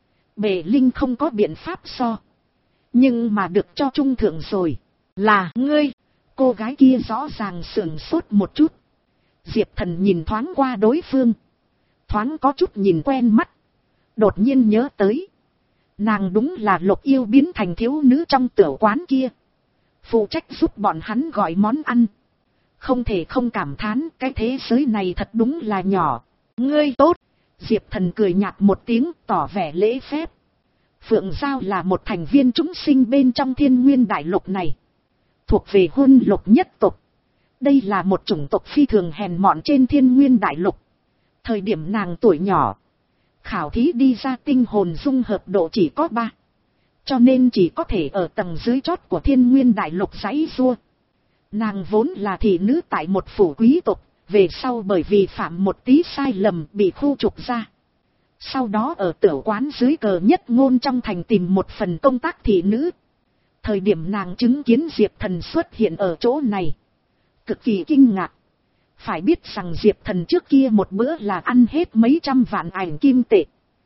Bề Linh không có biện pháp so. Nhưng mà được cho trung thượng rồi. Là ngươi. Cô gái kia rõ ràng sườn sốt một chút. Diệp Thần nhìn thoáng qua đối phương. Thoáng có chút nhìn quen mắt. Đột nhiên nhớ tới. Nàng đúng là Lục Yêu biến thành thiếu nữ trong tiểu quán kia. Phụ trách giúp bọn hắn gọi món ăn. Không thể không cảm thán cái thế giới này thật đúng là nhỏ. Ngươi tốt. Diệp Thần cười nhạt một tiếng tỏ vẻ lễ phép. Phượng Giao là một thành viên chúng sinh bên trong Thiên Nguyên Đại Lục này. Thuộc về Huân Lục nhất tộc. Đây là một chủng tộc phi thường hèn mọn trên Thiên Nguyên Đại Lục. Thời điểm nàng tuổi nhỏ. Khảo thí đi ra tinh hồn dung hợp độ chỉ có ba. Cho nên chỉ có thể ở tầng dưới chót của Thiên Nguyên Đại Lục giãy giụa. Nàng vốn là thị nữ tại một phủ quý tộc. Về sau bởi vì phạm một tí sai lầm bị khu trục ra. Sau đó ở tiểu quán dưới cờ nhất ngôn trong thành tìm một phần công tác thị nữ. Thời điểm nàng chứng kiến Diệp Thần xuất hiện ở chỗ này. Cực kỳ kinh ngạc. Phải biết rằng Diệp Thần trước kia một bữa là ăn hết mấy trăm vạn ảnh kim tệ.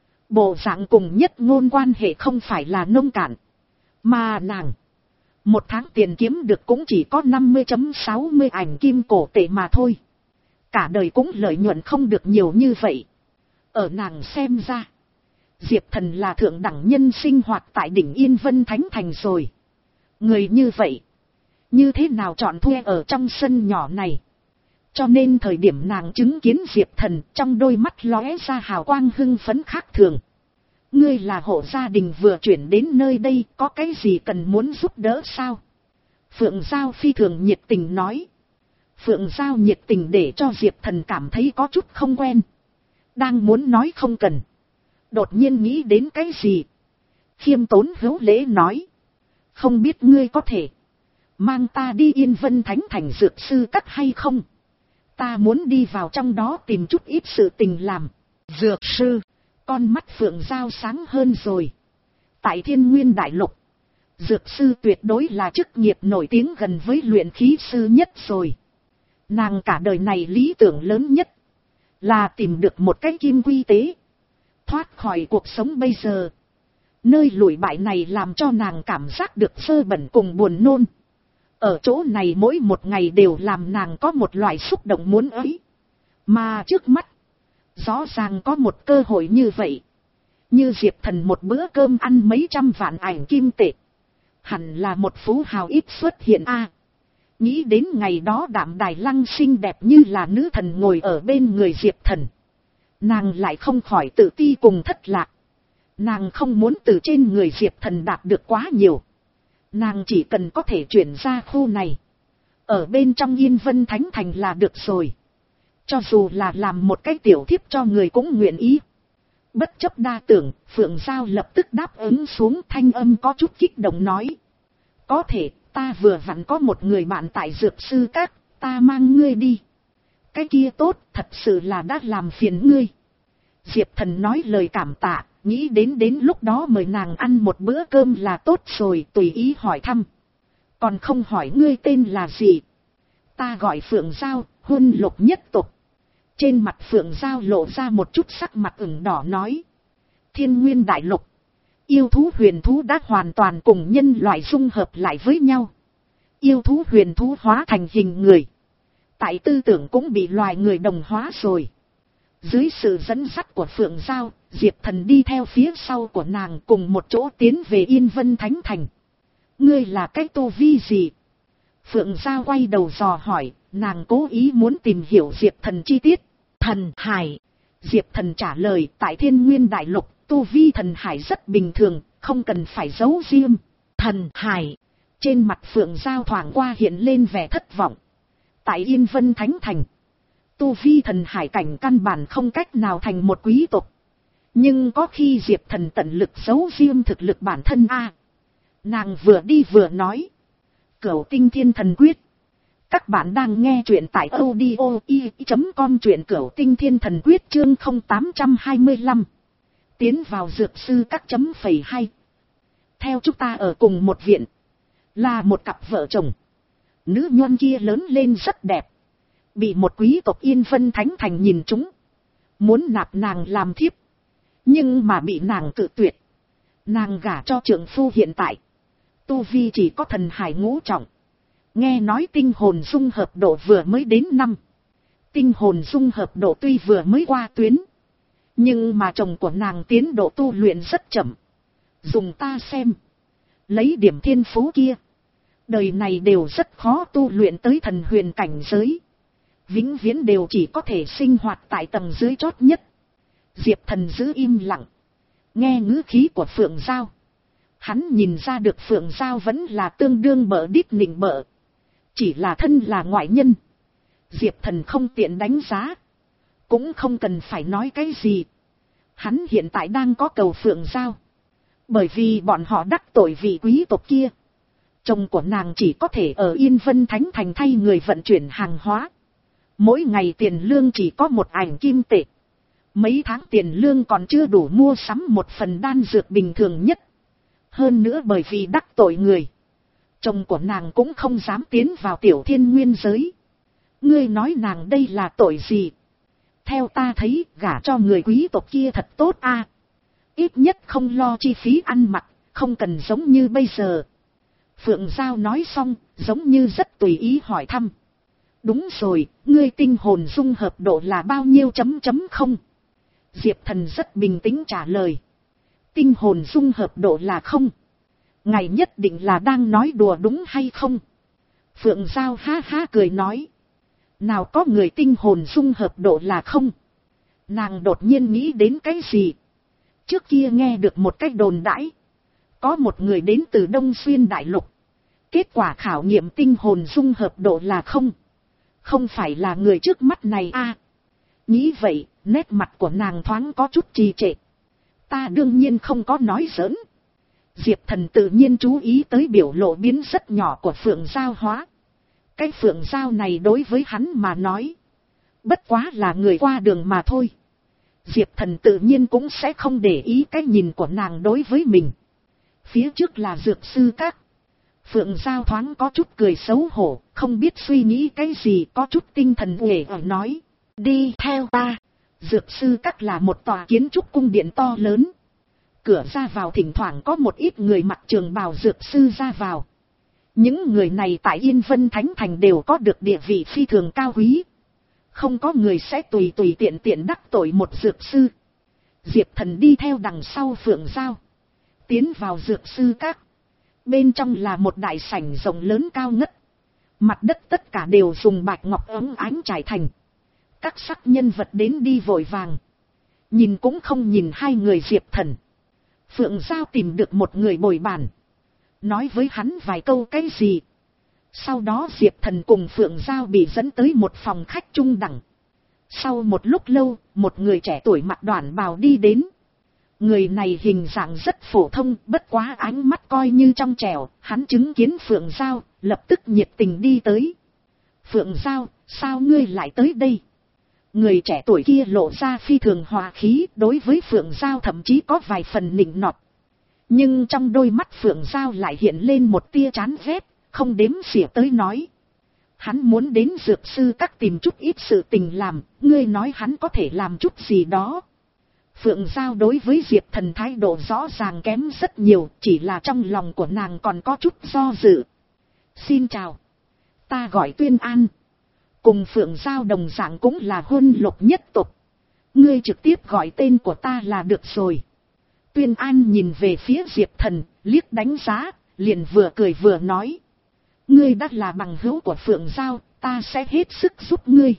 Bộ dạng cùng nhất ngôn quan hệ không phải là nông cạn. Mà nàng. Một tháng tiền kiếm được cũng chỉ có năm mươi phẩy sáu mươi ảnh kim cổ tệ mà thôi. Cả đời cũng lợi nhuận không được nhiều như vậy. Ở nàng xem ra. Diệp Thần là thượng đẳng nhân sinh hoạt tại đỉnh Yên Vân Thánh Thành rồi. Người như vậy. Như thế nào chọn thuê ở trong sân nhỏ này. Cho nên thời điểm nàng chứng kiến Diệp Thần trong đôi mắt lóe ra hào quang hưng phấn khác thường. Ngươi là hộ gia đình vừa chuyển đến nơi đây có cái gì cần muốn giúp đỡ sao? Phượng Giao phi thường nhiệt tình nói. Phượng Giao nhiệt tình để cho Diệp Thần cảm thấy có chút không quen. Đang muốn nói không cần. Đột nhiên nghĩ đến cái gì. Khiêm tốn hữu lễ nói. Không biết ngươi có thể mang ta đi Yên Vân Thánh Thành dược sư cắt hay không? Ta muốn đi vào trong đó tìm chút ít sự tình làm. Dược sư, con mắt Phượng Giao sáng hơn rồi. Tại Thiên Nguyên Đại Lục, dược sư tuyệt đối là chức nghiệp nổi tiếng gần với luyện khí sư nhất rồi. Nàng cả đời này lý tưởng lớn nhất là tìm được một cái kim quy tế, thoát khỏi cuộc sống bây giờ. Nơi lụi bại này làm cho nàng cảm giác được sơ bẩn cùng buồn nôn. Ở chỗ này mỗi một ngày đều làm nàng có một loại xúc động muốn ấy. Mà trước mắt, rõ ràng có một cơ hội như vậy. Như Diệp Thần một bữa cơm ăn mấy trăm vạn ảnh kim tệ. Hẳn là một phú hào ít xuất hiện a. Nghĩ đến ngày đó Đạm Đài Lăng xinh đẹp như là nữ thần ngồi ở bên người Diệp Thần. Nàng lại không khỏi tự ti cùng thất lạc. Nàng không muốn từ trên người Diệp Thần đạt được quá nhiều. Nàng chỉ cần có thể chuyển ra khu này. Ở bên trong Yên Vân Thánh Thành là được rồi. Cho dù là làm một cái tiểu thiếp cho người cũng nguyện ý. Bất chấp đa tưởng, Phượng Giao lập tức đáp ứng xuống, thanh âm có chút kích động nói. Có thể, ta vừa vặn có một người bạn tại dược sư các, ta mang ngươi đi. Cái kia tốt, thật sự là đã làm phiền ngươi. Diệp Thần nói lời cảm tạ, nghĩ đến đến lúc đó mời nàng ăn một bữa cơm là tốt rồi, tùy ý hỏi thăm. Còn không hỏi ngươi tên là gì? Ta gọi Phượng Giao, Huân Lục nhất tục. Trên mặt Phượng Giao lộ ra một chút sắc mặt ửng đỏ nói. Thiên Nguyên Đại Lục, yêu thú huyền thú đã hoàn toàn cùng nhân loại dung hợp lại với nhau. Yêu thú huyền thú hóa thành hình người. Tại tư tưởng cũng bị loài người đồng hóa rồi. Dưới sự dẫn dắt của Phượng Giao, Diệp Thần đi theo phía sau của nàng cùng một chỗ tiến về Yên Vân Thánh Thành. Ngươi là cái tu vi gì? Phượng Giao quay đầu dò hỏi, nàng cố ý muốn tìm hiểu Diệp Thần chi tiết. Thần hải. Diệp Thần trả lời, tại Thiên Nguyên Đại Lục, tu vi thần hải rất bình thường, không cần phải giấu riêng. Thần hải. Trên mặt Phượng Giao thoảng qua hiện lên vẻ thất vọng. Tại Yên Vân Thánh Thành, tu vi thần hải cảnh căn bản không cách nào thành một quý tộc. Nhưng có khi Diệp Thần tận lực giấu riêng thực lực bản thân a. Nàng vừa đi vừa nói. Cửu Tinh Thiên Thần Quyết. Các bạn đang nghe truyện tại audio i chấm com, truyện Cửu Tinh Thiên Thần Quyết chương không tám hai lăm. Tiến vào dược sư các chấm phẩy hay. Theo chúng ta ở cùng một viện. Là một cặp vợ chồng. Nữ nhoan kia lớn lên rất đẹp. Bị một quý tộc Yên Vân Thánh Thành nhìn trúng. Muốn nạp nàng làm thiếp. Nhưng mà bị nàng cự tuyệt. Nàng gả cho trượng phu hiện tại. Tu vi chỉ có thần hải ngũ trọng. Nghe nói tinh hồn dung hợp độ vừa mới đến năm. Tinh hồn dung hợp độ tuy vừa mới qua tuyến. Nhưng mà chồng của nàng tiến độ tu luyện rất chậm. Dùng ta xem. Lấy điểm thiên phú kia. Đời này đều rất khó tu luyện tới thần huyền cảnh giới. Vĩnh viễn đều chỉ có thể sinh hoạt tại tầng dưới chót nhất. Diệp Thần giữ im lặng. Nghe ngữ khí của Phượng Giao. Hắn nhìn ra được Phượng Giao vẫn là tương đương bợ đít nịnh bợ. Chỉ là thân là ngoại nhân. Diệp Thần không tiện đánh giá. Cũng không cần phải nói cái gì. Hắn hiện tại đang có cầu Phượng Giao. Bởi vì bọn họ đắc tội vị quý tộc kia. Chồng của nàng chỉ có thể ở Yên Vân Thánh Thành thay người vận chuyển hàng hóa. Mỗi ngày tiền lương chỉ có một ảnh kim tệ. Mấy tháng tiền lương còn chưa đủ mua sắm một phần đan dược bình thường nhất. Hơn nữa bởi vì đắc tội người. Chồng của nàng cũng không dám tiến vào Tiểu Thiên Nguyên giới. Ngươi nói nàng đây là tội gì? Theo ta thấy gả cho người quý tộc kia thật tốt a. Ít nhất không lo chi phí ăn mặc, không cần giống như bây giờ. Phượng Giao nói xong, giống như rất tùy ý hỏi thăm. Đúng rồi, ngươi tinh hồn dung hợp độ là bao nhiêu chấm chấm không? Diệp Thần rất bình tĩnh trả lời. Tinh hồn dung hợp độ là không. Ngài nhất định là đang nói đùa đúng hay không? Phượng Giao ha ha cười nói. Nào có người tinh hồn dung hợp độ là không? Nàng đột nhiên nghĩ đến cái gì? Trước kia nghe được một cách đồn đãi. Có một người đến từ Đông Xuyên Đại Lục. Kết quả khảo nghiệm tinh hồn dung hợp độ là không. không phải là người trước mắt này a. Nghĩ vậy, nét mặt của nàng thoáng có chút trì trệ. Ta đương nhiên không có nói giỡn. Diệp Thần tự nhiên chú ý tới biểu lộ biến rất nhỏ của Phượng Giao Hóa. Cái Phượng Giao này đối với hắn mà nói, bất quá là người qua đường mà thôi. Diệp Thần tự nhiên cũng sẽ không để ý cái nhìn của nàng đối với mình. Phía trước là dược sư các. Phượng Giao thoáng có chút cười xấu hổ, không biết suy nghĩ cái gì, có chút tinh thần uể oải nói. Đi theo ta. Dược sư các là một tòa kiến trúc cung điện to lớn. Cửa ra vào thỉnh thoảng có một ít người mặc trường bào dược sư ra vào. Những người này tại Yên Vân Thánh Thành đều có được địa vị phi thường cao quý. Không có người sẽ tùy tùy tiện tiện đắc tội một dược sư. Diệp Thần đi theo đằng sau Phượng Giao, tiến vào dược sư các. Bên trong là một đại sảnh rộng lớn cao ngất. Mặt đất tất cả đều dùng bạch ngọc óng ánh trải thành. Các sắc nhân vật đến đi vội vàng. Nhìn cũng không nhìn hai người Diệp Thần. Phượng Giao tìm được một người bồi bàn, nói với hắn vài câu cái gì. Sau đó Diệp Thần cùng Phượng Giao bị dẫn tới một phòng khách trung đẳng. Sau một lúc lâu, một người trẻ tuổi mặc đoản bào đi đến. Người này hình dạng rất phổ thông, bất quá ánh mắt coi như trong trẻo. Hắn chứng kiến Phượng Giao, lập tức nhiệt tình đi tới. Phượng Giao, sao ngươi lại tới đây? Người trẻ tuổi kia lộ ra phi thường hòa khí, đối với Phượng Giao thậm chí có vài phần nịnh nọt. Nhưng trong đôi mắt Phượng Giao lại hiện lên một tia chán ghét, không đếm xỉa tới nói. Hắn muốn đến dược sư các tìm chút ít sự tình làm, ngươi nói hắn có thể làm chút gì đó. Phượng Giao đối với Diệp Thần thái độ rõ ràng kém rất nhiều, chỉ là trong lòng của nàng còn có chút do dự. Xin chào, ta gọi Tuyên An. Cùng Phượng Giao đồng dạng cũng là Huân Lục nhất tộc. Ngươi trực tiếp gọi tên của ta là được rồi. Tuyên An nhìn về phía Diệp Thần, liếc đánh giá, liền vừa cười vừa nói. Ngươi đã là bằng hữu của Phượng Giao, ta sẽ hết sức giúp ngươi.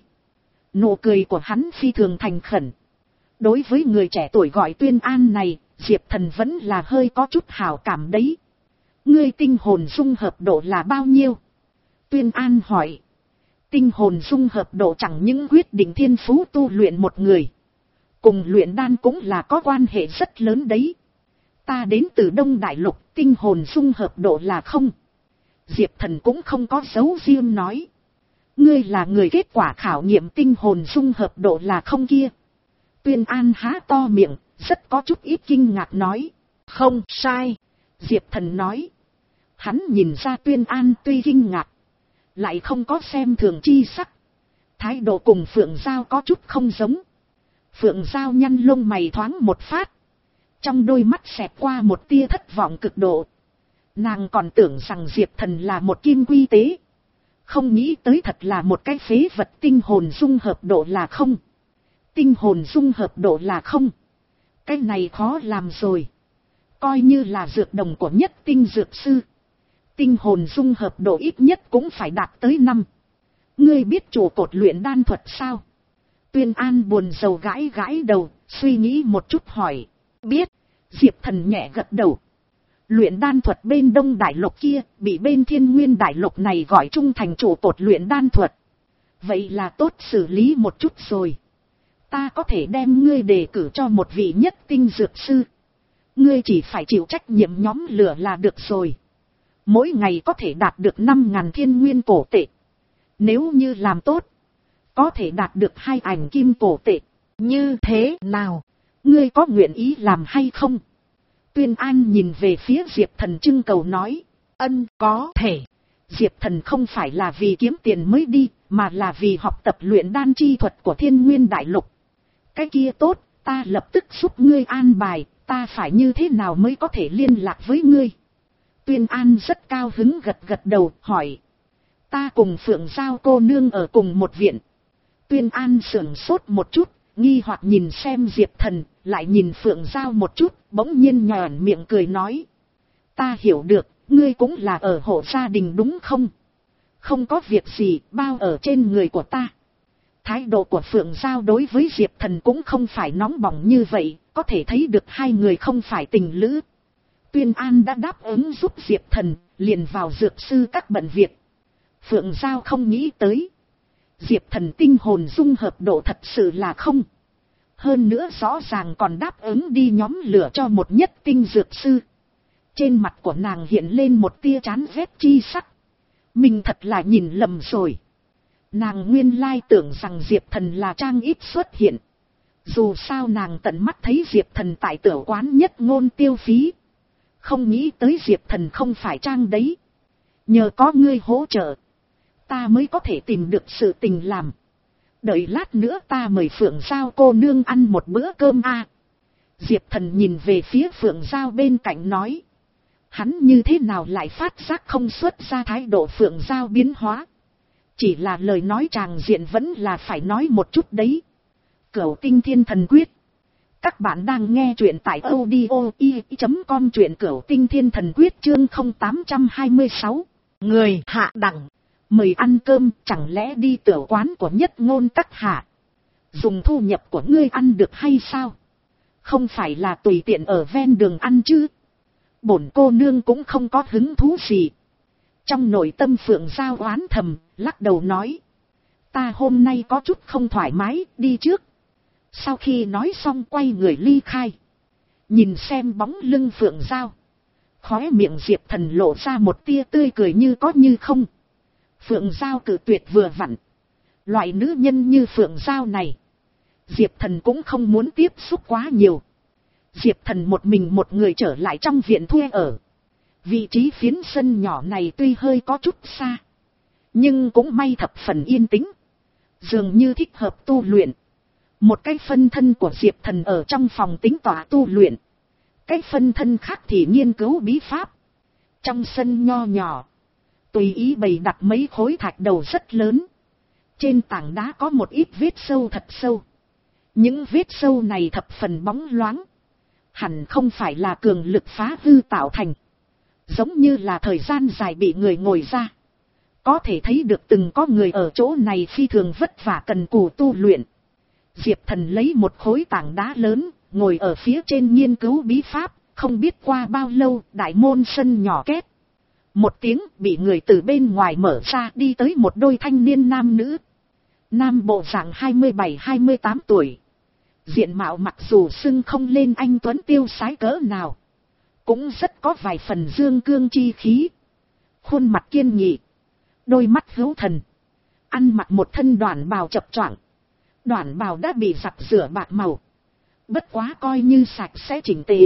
Nụ cười của hắn phi thường thành khẩn. Đối với người trẻ tuổi gọi Tuyên An này, Diệp Thần vẫn là hơi có chút hảo cảm đấy. Ngươi tinh hồn dung hợp độ là bao nhiêu? Tuyên An hỏi. Tinh hồn dung hợp độ chẳng những quyết định thiên phú tu luyện một người, cùng luyện đan cũng là có quan hệ rất lớn đấy. Ta đến từ Đông Đại Lục, tinh hồn dung hợp độ là không. Diệp Thần cũng không có giấu riêng nói. Ngươi là người kết quả khảo nghiệm tinh hồn dung hợp độ là không kia. Tuyên An há to miệng, rất có chút ít kinh ngạc nói. Không sai. Diệp Thần nói. Hắn nhìn ra Tuyên An tuy kinh ngạc, lại không có xem thường chi sắc. Thái độ cùng Phượng Giao có chút không giống. Phượng Giao nhăn lông mày thoáng một phát, trong đôi mắt xẹt qua một tia thất vọng cực độ. Nàng còn tưởng rằng Diệp Thần là một kim quy tế, không nghĩ tới thật là một cái phế vật. Tinh hồn dung hợp độ là không. Tinh hồn dung hợp độ là không. Cái này khó làm rồi. Coi như là dược đồng của nhất tinh dược sư, tinh hồn dung hợp độ ít nhất cũng phải đạt tới năm. Ngươi biết trụ cột luyện đan thuật sao? Tuyên An buồn rầu gãi gãi đầu, suy nghĩ một chút hỏi. Biết. Diệp Thần nhẹ gật đầu. Luyện đan thuật bên Đông Đại Lục kia, bị bên Thiên Nguyên Đại Lục này gọi chung thành trụ cột luyện đan thuật. Vậy là tốt xử lý một chút rồi. Ta có thể đem ngươi đề cử cho một vị nhất tinh dược sư. Ngươi chỉ phải chịu trách nhiệm nhóm lửa là được rồi. Mỗi ngày có thể đạt được năm ngàn thiên nguyên cổ tệ. Nếu như làm tốt, có thể đạt được hai ảnh kim cổ tệ. Như thế nào? Ngươi có nguyện ý làm hay không? Tuyên An nhìn về phía Diệp Thần trưng cầu nói. Ân, có thể. Diệp Thần không phải là vì kiếm tiền mới đi, mà là vì học tập luyện đan chi thuật của Thiên Nguyên Đại Lục. Cái kia tốt, ta lập tức giúp ngươi an bài, ta phải như thế nào mới có thể liên lạc với ngươi? Tuyên An rất cao hứng gật gật đầu, hỏi. Ta cùng Phượng Giao cô nương ở cùng một viện. Tuyên An sửng sốt một chút, nghi hoặc nhìn xem Diệp Thần, lại nhìn Phượng Giao một chút, bỗng nhiên nhòn miệng cười nói. Ta hiểu được, ngươi cũng là ở hộ gia đình đúng không? Không có việc gì, bao ở trên người của ta. Thái độ của Phượng Giao đối với Diệp Thần cũng không phải nóng bỏng như vậy, có thể thấy được hai người không phải tình lữ. Tuyên An đã đáp ứng giúp Diệp Thần, liền vào dược sư các bận việc. Phượng Giao không nghĩ tới. Diệp Thần tinh hồn dung hợp độ thật sự là không. Hơn nữa rõ ràng còn đáp ứng đi nhóm lửa cho một nhất tinh dược sư. Trên mặt của nàng hiện lên một tia chán ghét chi sắc. Mình thật là nhìn lầm rồi. Nàng nguyên lai tưởng rằng Diệp Thần là trang ít xuất hiện. Dù sao nàng tận mắt thấy Diệp Thần tại tiểu quán nhất ngôn tiêu phí. Không nghĩ tới Diệp Thần không phải trang đấy. Nhờ có ngươi hỗ trợ, ta mới có thể tìm được sự tình làm. Đợi lát nữa ta mời Phượng Giao cô nương ăn một bữa cơm a. Diệp Thần nhìn về phía Phượng Giao bên cạnh nói. Hắn như thế nào lại phát giác không xuất ra thái độ Phượng Giao biến hóa. Chỉ là lời nói tràng diện vẫn là phải nói một chút đấy. Cửu Tinh Thiên Thần Quyết. Các bạn đang nghe truyện tại audio i chấm com, truyện Cửu Tinh Thiên Thần Quyết chương không tám hai sáu. Người hạ đẳng. Mời ăn cơm, chẳng lẽ đi tiểu quán của nhất ngôn các hạ. Dùng thu nhập của ngươi ăn được hay sao? Không phải là tùy tiện ở ven đường ăn chứ. Bổn cô nương cũng không có hứng thú gì. Trong nội tâm Phượng Giao oán thầm, lắc đầu nói. Ta hôm nay có chút không thoải mái, đi trước. Sau khi nói xong quay người ly khai. Nhìn xem bóng lưng Phượng Giao. Khóe miệng Diệp Thần lộ ra một tia tươi cười như có như không. Phượng Giao cử tuyệt vừa vặn. Loại nữ nhân như Phượng Giao này, Diệp Thần cũng không muốn tiếp xúc quá nhiều. Diệp Thần một mình một người trở lại trong viện thuê ở. Vị trí phiến sân nhỏ này tuy hơi có chút xa, nhưng cũng may thập phần yên tĩnh. Dường như thích hợp tu luyện. Một cái phân thân của Diệp Thần ở trong phòng tính tỏa tu luyện. Cái phân thân khác thì nghiên cứu bí pháp. Trong sân nho nhỏ, tùy ý bày đặt mấy khối thạch đầu rất lớn. Trên tảng đá có một ít vết sâu thật sâu. Những vết sâu này thập phần bóng loáng. Hẳn không phải là cường lực phá hư tạo thành. Giống như là thời gian dài bị người ngồi ra. Có thể thấy được từng có người ở chỗ này phi thường vất vả cần cù tu luyện. Diệp Thần lấy một khối tảng đá lớn, ngồi ở phía trên nghiên cứu bí pháp. Không biết qua bao lâu, đại môn sân nhỏ két. Một tiếng bị người từ bên ngoài mở ra, đi tới một đôi thanh niên nam nữ. Nam bộ dạng hai mươi bảy hai mươi tám tuổi. Diện mạo mặc dù xưng không lên anh tuấn tiêu sái cỡ nào, cũng rất có vài phần dương cương chi khí. Khuôn mặt kiên nghị, đôi mắt hữu thần. Ăn mặc một thân đoản bào chập choạng. Đoản bào đã bị giặt rửa bạc màu, bất quá coi như sạch sẽ chỉnh tề.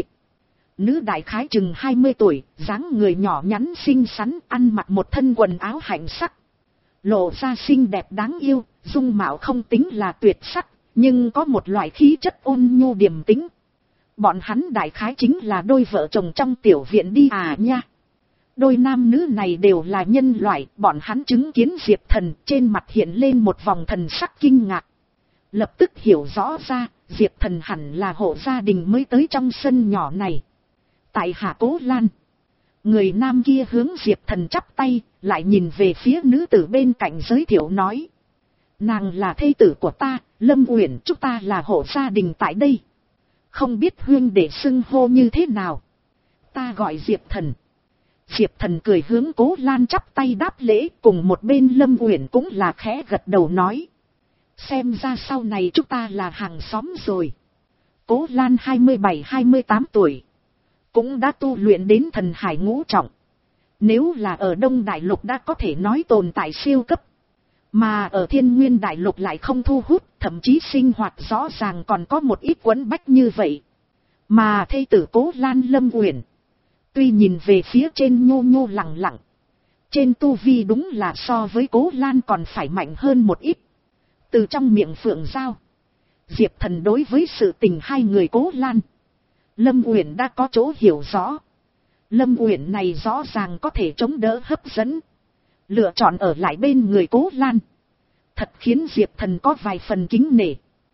Nữ đại khái chừng hai mươi tuổi, dáng người nhỏ nhắn xinh xắn, ăn mặc một thân quần áo hạnh sắc. Lộ ra xinh đẹp đáng yêu, dung mạo không tính là tuyệt sắc, nhưng có một loại khí chất ôn nhu điềm tĩnh. Bọn hắn đại khái chính là đôi vợ chồng trong tiểu viện đi à nha. Đôi nam nữ này đều là nhân loại, bọn hắn chứng kiến Diệp Thần, trên mặt hiện lên một vòng thần sắc kinh ngạc. Lập tức hiểu rõ ra, Diệp Thần hẳn là hộ gia đình mới tới trong sân nhỏ này. Tại hạ Cố Lan. Người nam kia hướng Diệp Thần chắp tay, lại nhìn về phía nữ tử bên cạnh giới thiệu nói. Nàng là thê tử của ta, Lâm Uyển, chúng ta là hộ gia đình tại đây. Không biết huynh để xưng hô như thế nào. Ta gọi Diệp Thần. Diệp Thần cười hướng Cố Lan chắp tay đáp lễ, cùng một bên Lâm Uyển cũng là khẽ gật đầu nói. Xem ra sau này chúng ta là hàng xóm rồi. Cố Lan hai mươi bảy hai mươi tám tuổi. Cũng đã tu luyện đến thần hải ngũ trọng. Nếu là ở Đông Đại Lục đã có thể nói tồn tại siêu cấp. Mà ở Thiên Nguyên Đại Lục lại không thu hút, thậm chí sinh hoạt rõ ràng còn có một ít quấn bách như vậy. Mà thê tử Cố Lan Lâm Uyển, tuy nhìn về phía trên nhô nhô lẳng lặng, trên tu vi đúng là so với Cố Lan còn phải mạnh hơn một ít. Từ trong miệng Phượng Giao, Diệp Thần đối với sự tình hai người Cố Lan, Lâm Uyển đã có chỗ hiểu rõ. Lâm Uyển này rõ ràng có thể chống đỡ hấp dẫn, lựa chọn ở lại bên người Cố Lan, thật khiến Diệp Thần có vài phần kính nể.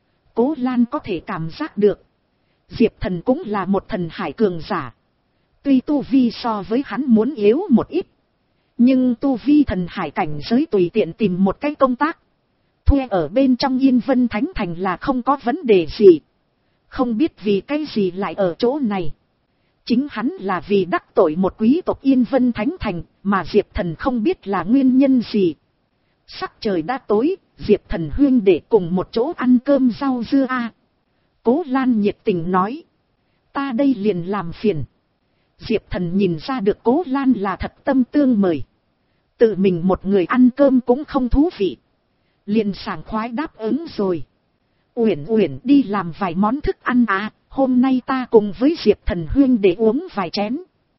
Cố Lan có thể cảm giác được, Diệp Thần cũng là một thần hải cường giả. Tuy tu vi so với hắn muốn yếu một ít, nhưng tu vi thần hải cảnh giới tùy tiện tìm một cái công tác, thuê ở bên trong Yên Vân Thánh Thành là không có vấn đề gì. Không biết vì cái gì lại ở chỗ này. Chính hắn là vì đắc tội một quý tộc Yên Vân Thánh Thành, mà Diệp Thần không biết là nguyên nhân gì. Sắc trời đã tối, Diệp Thần huynh để cùng một chỗ ăn cơm rau dưa a. À. Cố Lan nhiệt tình nói. Ta đây liền làm phiền. Diệp Thần nhìn ra được Cố Lan là thật tâm tương mời. Tự mình một người ăn cơm cũng không thú vị. Liền sảng khoái đáp ứng rồi. Uyển Uyển đi làm vài món thức ăn à, hôm nay ta cùng với Diệp Thần huynh để uống vài chén.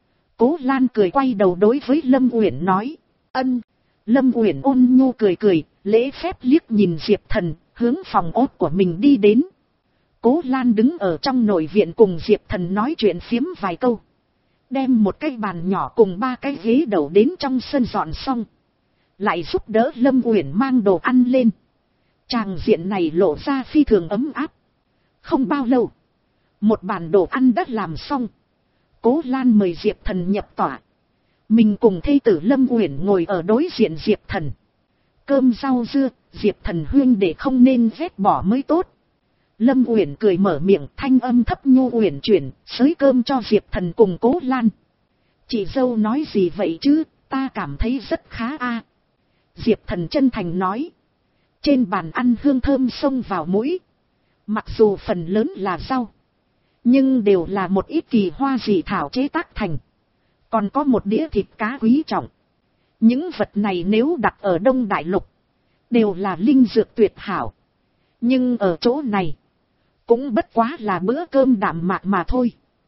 Cố Lan cười quay đầu đối với Lâm Uyển nói. Ân. Lâm Uyển ôn nhu cười cười, lễ phép liếc nhìn Diệp Thần, hướng phòng ốt của mình đi đến. Cố Lan đứng ở trong nội viện cùng Diệp Thần nói chuyện phiếm vài câu. Đem một cái bàn nhỏ cùng ba cái ghế đầu đến trong sân dọn xong. Lại giúp đỡ Lâm Uyển mang đồ ăn lên. Tràng diện này lộ ra phi thường ấm áp. Không bao lâu, một bàn đồ ăn đã làm xong. Cố Lan mời Diệp Thần nhập tọa. Mình cùng thê tử Lâm Uyển ngồi ở đối diện Diệp Thần. Cơm rau dưa, Diệp Thần huynh để không nên vét bỏ mới tốt. Lâm Uyển cười mở miệng, thanh âm thấp nhu uyển chuyển, xới cơm cho Diệp Thần cùng Cố Lan. Chị dâu nói gì vậy chứ, ta cảm thấy rất khá a. Diệp Thần chân thành nói. Trên bàn ăn hương thơm xông vào mũi. Mặc dù phần lớn là rau, nhưng đều là một ít kỳ hoa dị thảo chế tác thành. Còn có một đĩa thịt cá quý trọng. Những vật này nếu đặt ở Đông Đại Lục, đều là linh dược tuyệt hảo. Nhưng ở chỗ này, cũng bất quá là bữa cơm đạm mạc mà thôi.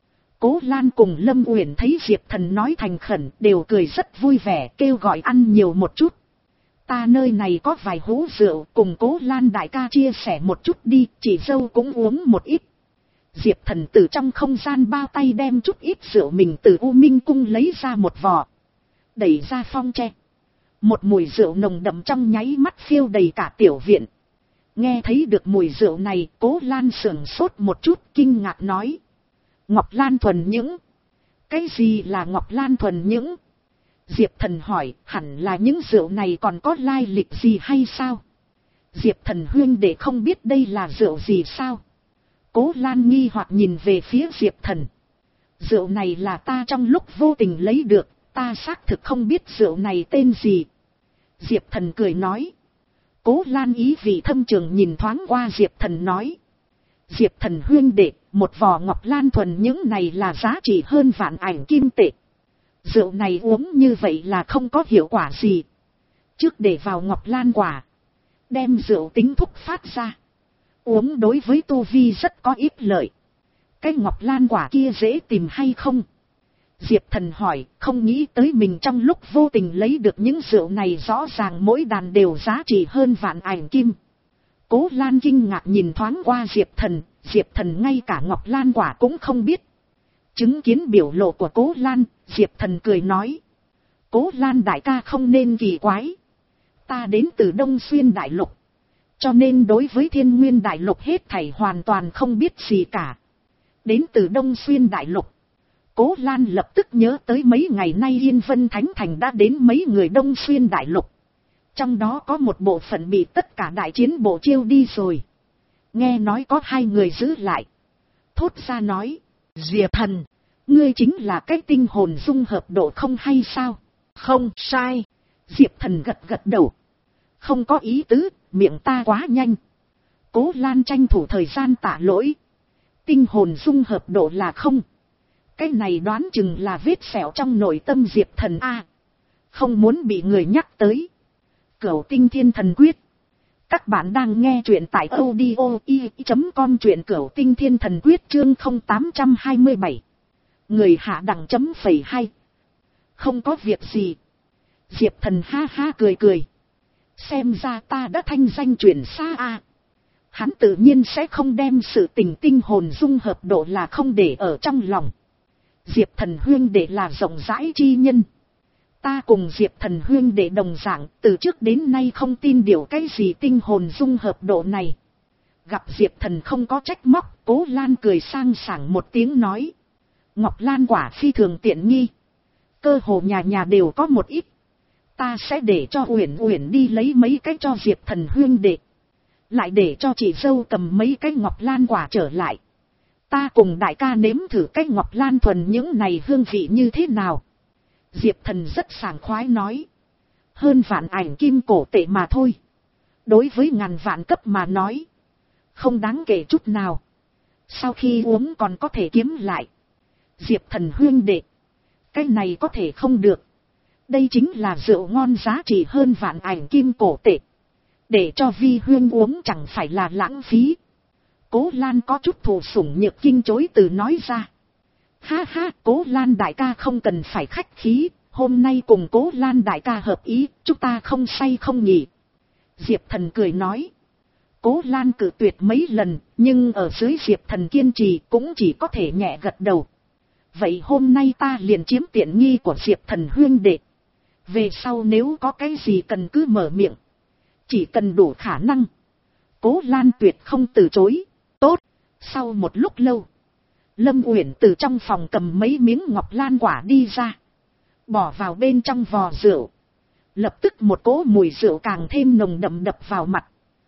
Cố Lan cùng Lâm Uyển thấy Diệp Thần nói thành khẩn, đều cười rất vui vẻ, kêu gọi ăn nhiều một chút. Ta nơi này có vài hũ rượu, cùng Cố Lan đại ca chia sẻ một chút đi, chị dâu cũng uống một ít. Diệp Thần từ trong không gian bao tay đem chút ít rượu mình từ U Minh Cung lấy ra một vò. Đẩy ra phong tre. Một mùi rượu nồng đậm trong nháy mắt phiêu đầy cả tiểu viện. Nghe thấy được mùi rượu này, Cố Lan sửng sốt một chút, kinh ngạc nói. Ngọc Lan thuần những. Cái gì là Ngọc Lan thuần những? Diệp Thần hỏi, hẳn là những rượu này còn có lai lịch gì hay sao? Diệp Thần huynh để không biết đây là rượu gì sao? Cố Lan nghi hoặc nhìn về phía Diệp Thần. Rượu này là ta trong lúc vô tình lấy được, ta xác thực không biết rượu này tên gì. Diệp Thần cười nói. Cố Lan ý vị thâm trường nhìn thoáng qua Diệp Thần nói. Diệp Thần huynh đệ, một vò Ngọc Lan thuần những này là giá trị hơn vạn ảnh kim tệ. Rượu này uống như vậy là không có hiệu quả gì. Trước để vào Ngọc Lan quả, đem rượu tính thúc phát ra. Uống đối với tu vi rất có ít lợi. Cái Ngọc Lan quả kia dễ tìm hay không? Diệp Thần hỏi, không nghĩ tới mình trong lúc vô tình lấy được những rượu này rõ ràng mỗi đàn đều giá trị hơn vạn ảnh kim. Cố Lan kinh ngạc nhìn thoáng qua Diệp Thần, Diệp Thần ngay cả Ngọc Lan quả cũng không biết. Chứng kiến biểu lộ của Cố Lan, Diệp Thần cười nói. Cố Lan đại ca không nên kỳ quái. Ta đến từ Đông Xuyên Đại Lục. Cho nên đối với Thiên Nguyên Đại Lục hết thảy hoàn toàn không biết gì cả. Đến từ Đông Xuyên Đại Lục. Cố Lan lập tức nhớ tới mấy ngày nay Yên Vân Thánh Thành đã đến mấy người Đông Xuyên Đại Lục. Trong đó có một bộ phận bị tất cả đại chiến bộ chiêu đi rồi. Nghe nói có hai người giữ lại. Thốt ra nói. Diệp Thần, ngươi chính là cái tinh hồn dung hợp độ không hay sao? Không sai. Diệp Thần gật gật đầu. Không có ý tứ, miệng ta quá nhanh. Cố Lan tranh thủ thời gian tạ lỗi. Tinh hồn dung hợp độ là không. Cái này đoán chừng là vết sẹo trong nội tâm Diệp Thần A. Không muốn bị người nhắc tới. Cửu Tinh Thiên Thần Quyết. Các bạn đang nghe truyện tại audio i chấm com, truyện Cửu Tinh Thiên Thần Quyết chương không tám hai bảy. Người hạ đẳng chấm phẩy hai. Không có việc gì. Diệp Thần ha ha cười cười. Xem ra ta đã thanh danh truyền xa a. Hắn tự nhiên sẽ không đem sự tình tinh hồn dung hợp độ là không để ở trong lòng. Diệp Thần huynh đệ là rộng rãi chi nhân. Ta cùng Diệp Thần huynh đệ đồng dạng, từ trước đến nay không tin điều cái gì tinh hồn dung hợp độ này. Gặp Diệp Thần không có trách móc, Cố Lan cười sang sảng một tiếng nói. Ngọc Lan quả phi thường tiện nghi. Cơ hồ nhà nhà đều có một ít. Ta sẽ để cho Uyển Uyển đi lấy mấy cái cho Diệp Thần huynh đệ. Lại để cho chị dâu cầm mấy cái Ngọc Lan quả trở lại. Ta cùng đại ca nếm thử cái Ngọc Lan thuần những này hương vị như thế nào. Diệp Thần rất sảng khoái nói. Hơn vạn ảnh kim cổ tệ mà thôi. đối với ngàn vạn cấp mà nói, không đáng kể chút nào. Sau khi uống còn có thể kiếm lại. Diệp Thần huynh đệ, cái này có thể không được. Đây chính là rượu ngon giá trị hơn vạn ảnh kim cổ tệ. Để cho vi huyên uống chẳng phải là lãng phí. Cố Lan có chút thụ sủng nhược kinh chối từ nói ra. Ha ha, Cố Lan đại ca không cần phải khách khí. Hôm nay cùng Cố Lan đại ca hợp ý, chúng ta không say không nhỉ. Diệp Thần cười nói. Cố Lan cự tuyệt mấy lần, nhưng ở dưới Diệp Thần kiên trì cũng chỉ có thể nhẹ gật đầu. Vậy hôm nay ta liền chiếm tiện nghi của Diệp Thần huynh đệ. Về sau nếu có cái gì cần cứ mở miệng. Chỉ cần đủ khả năng. Cố Lan tuyệt không từ chối. Tốt. Sau một lúc lâu, Lâm Uyển từ trong phòng cầm mấy miếng ngọc lan quả đi ra. Bỏ vào bên trong vò rượu. Lập tức một cỗ mùi rượu càng thêm nồng đậm đập vào mặt.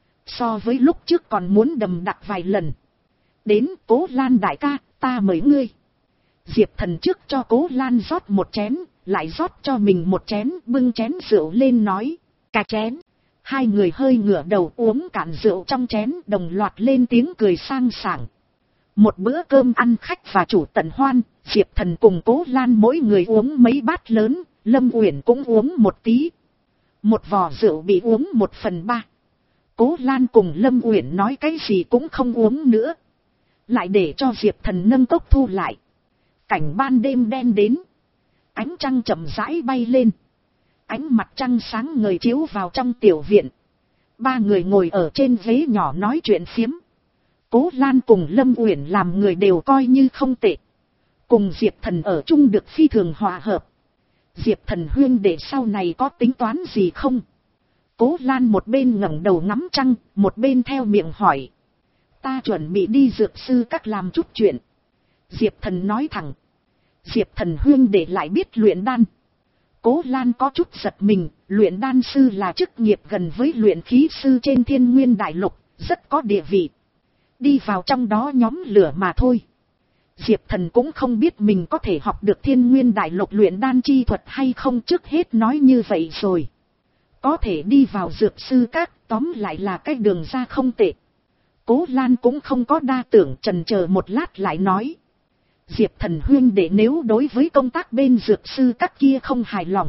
So với lúc trước còn muốn đầm đặc vài lần. Đến Cố Lan đại ca, ta mời ngươi. Diệp Thần trước cho Cố Lan rót một chén, lại rót cho mình một chén, bưng chén rượu lên nói. Cả chén. Hai người hơi ngửa đầu uống cạn rượu trong chén, đồng loạt lên tiếng cười sang sảng. Một bữa cơm ăn khách và chủ tận hoan, Diệp Thần cùng Cố Lan mỗi người uống mấy bát lớn, Lâm Uyển cũng uống một tí. Một vò rượu bị uống một phần ba. Cố Lan cùng Lâm Uyển nói cái gì cũng không uống nữa. Lại để cho Diệp Thần nâng cốc thu lại. Cảnh ban đêm đen đến. Ánh trăng chậm rãi bay lên. Ánh mặt trăng sáng ngời chiếu vào trong tiểu viện. Ba người ngồi ở trên ghế nhỏ nói chuyện phiếm. Cố Lan cùng Lâm Uyển làm người đều coi như không tệ. Cùng Diệp Thần ở chung được phi thường hòa hợp. Diệp Thần huynh đệ sau này có tính toán gì không? Cố Lan một bên ngẩng đầu ngắm trăng, một bên theo miệng hỏi. Ta chuẩn bị đi dược sư các làm chút chuyện. Diệp Thần nói thẳng. Diệp Thần huynh đệ lại biết luyện đan. Cố Lan có chút giật mình, luyện đan sư là chức nghiệp gần với luyện khí sư trên Thiên Nguyên Đại Lục, rất có địa vị. Đi vào trong đó nhóm lửa mà thôi. Diệp Thần cũng không biết mình có thể học được Thiên Nguyên Đại Lục luyện đan chi thuật hay không, trước hết nói như vậy rồi. Có thể đi vào dược sư các, tóm lại là cái đường ra không tệ. Cố Lan cũng không có đa tưởng, chần chờ một lát lại nói. Diệp Thần huynh đệ nếu đối với công tác bên dược sư các kia không hài lòng,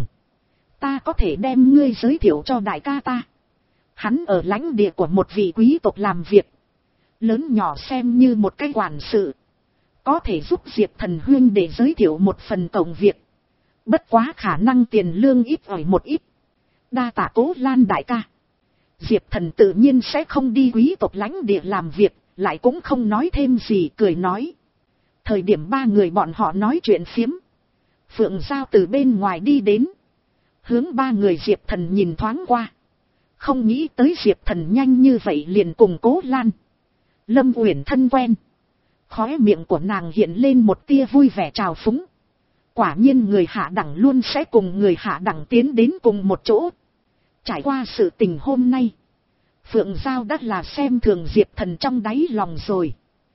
ta có thể đem ngươi giới thiệu cho đại ca ta. Hắn ở lãnh địa của một vị quý tộc làm việc. Lớn nhỏ xem như một cái quản sự. Có thể giúp Diệp Thần huynh đệ giới thiệu một phần công việc. Bất quá khả năng tiền lương ít ỏi một ít. Đa tạ Cố Lan đại ca. Diệp Thần tự nhiên sẽ không đi quý tộc lãnh địa làm việc, lại cũng không nói thêm gì, cười nói. Thời điểm ba người bọn họ nói chuyện phiếm, Phượng Giao từ bên ngoài đi đến. Hướng ba người Diệp Thần nhìn thoáng qua. Không nghĩ tới Diệp Thần nhanh như vậy liền cùng Cố Lan, Lâm Uyển thân quen. Khóe miệng của nàng hiện lên một tia vui vẻ trào phúng. Quả nhiên người hạ đẳng luôn sẽ cùng người hạ đẳng tiến đến cùng một chỗ. Trải qua sự tình hôm nay, Phượng Giao đã là xem thường Diệp Thần trong đáy lòng rồi.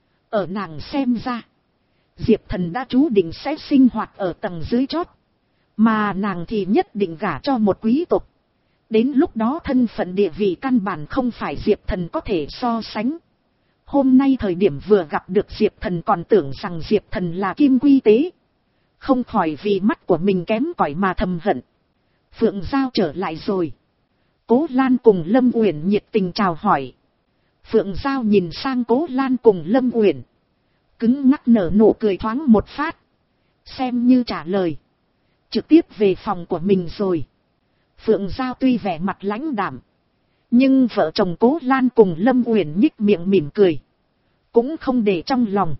Ở nàng xem ra, Diệp Thần đã chú định sẽ sinh hoạt ở tầng dưới chót. Mà nàng thì nhất định gả cho một quý tộc. Đến lúc đó thân phận địa vị căn bản không phải Diệp Thần có thể so sánh. Hôm nay thời điểm vừa gặp được Diệp Thần còn tưởng rằng Diệp Thần là kim quy tế. Không khỏi vì mắt của mình kém cỏi mà thầm hận. Phượng Giao trở lại rồi. Cố Lan cùng Lâm Uyển nhiệt tình chào hỏi. Phượng Giao nhìn sang Cố Lan cùng Lâm Uyển, cứng ngắc nở nụ cười thoáng một phát. Xem như trả lời. Trực tiếp về phòng của mình rồi. Phượng Giao tuy vẻ mặt lãnh đạm, nhưng vợ chồng Cố Lan cùng Lâm Uyển nhích miệng mỉm cười, cũng không để trong lòng,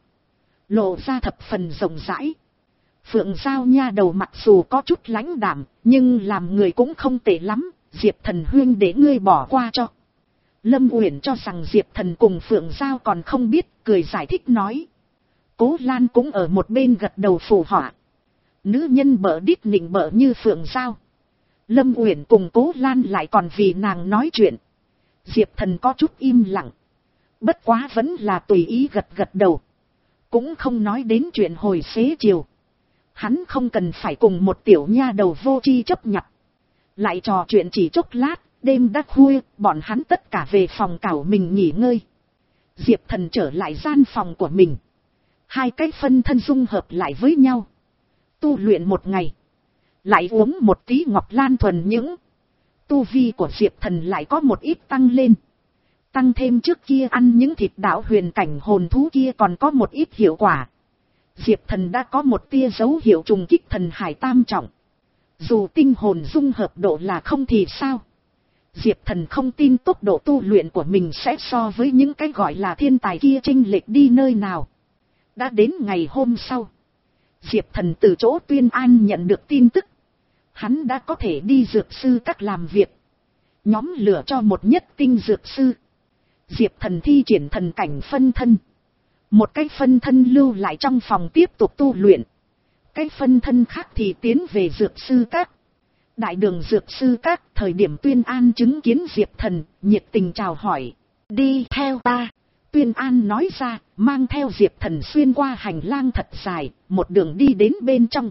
lộ ra thập phần rộng rãi. Phượng Giao nha đầu mặc dù có chút lãnh đạm, nhưng làm người cũng không tệ lắm. Diệp Thần huynh để ngươi bỏ qua cho. Lâm Uyển cho rằng Diệp Thần cùng Phượng Giao còn không biết, cười giải thích nói. Cố Lan cũng ở một bên gật đầu phù họa. Nữ nhân bợ đít nịnh bợ như Phượng Giao, Lâm Uyển cùng Cố Lan lại còn vì nàng nói chuyện. Diệp Thần có chút im lặng, bất quá vẫn là tùy ý gật gật đầu, cũng không nói đến chuyện hồi xế chiều. Hắn không cần phải cùng một tiểu nha đầu vô tri chấp nhặt. Lại trò chuyện chỉ chốc lát, Đêm đã khuya, bọn hắn tất cả về phòng cảo mình nghỉ ngơi. Diệp Thần trở lại gian phòng của mình. Hai cái phân thân dung hợp lại với nhau. Tu luyện một ngày. Lại uống một tí ngọc lan thuần những. Tu vi của Diệp Thần lại có một ít tăng lên. Tăng thêm trước kia ăn những thịt đạo huyền cảnh hồn thú kia còn có một ít hiệu quả. Diệp Thần đã có một tia dấu hiệu trùng kích thần hải tam trọng. Dù tinh hồn dung hợp độ là không thì sao. Diệp Thần không tin tốc độ tu luyện của mình sẽ so với những cái gọi là thiên tài kia chênh lệch đi nơi nào. Đã đến ngày hôm sau. Diệp Thần từ chỗ Tuyên An nhận được tin tức. Hắn đã có thể đi dược sư các làm việc. Nhóm lửa cho một nhất tinh dược sư. Diệp Thần thi triển thần cảnh phân thân. Một cái phân thân lưu lại trong phòng tiếp tục tu luyện. Cái phân thân khác thì tiến về dược sư các. Đại đường dược sư các, thời điểm Tuyên An chứng kiến Diệp Thần, nhiệt tình chào hỏi. Đi theo ta. Tuyên An nói ra, mang theo Diệp Thần xuyên qua hành lang thật dài, một đường đi đến bên trong.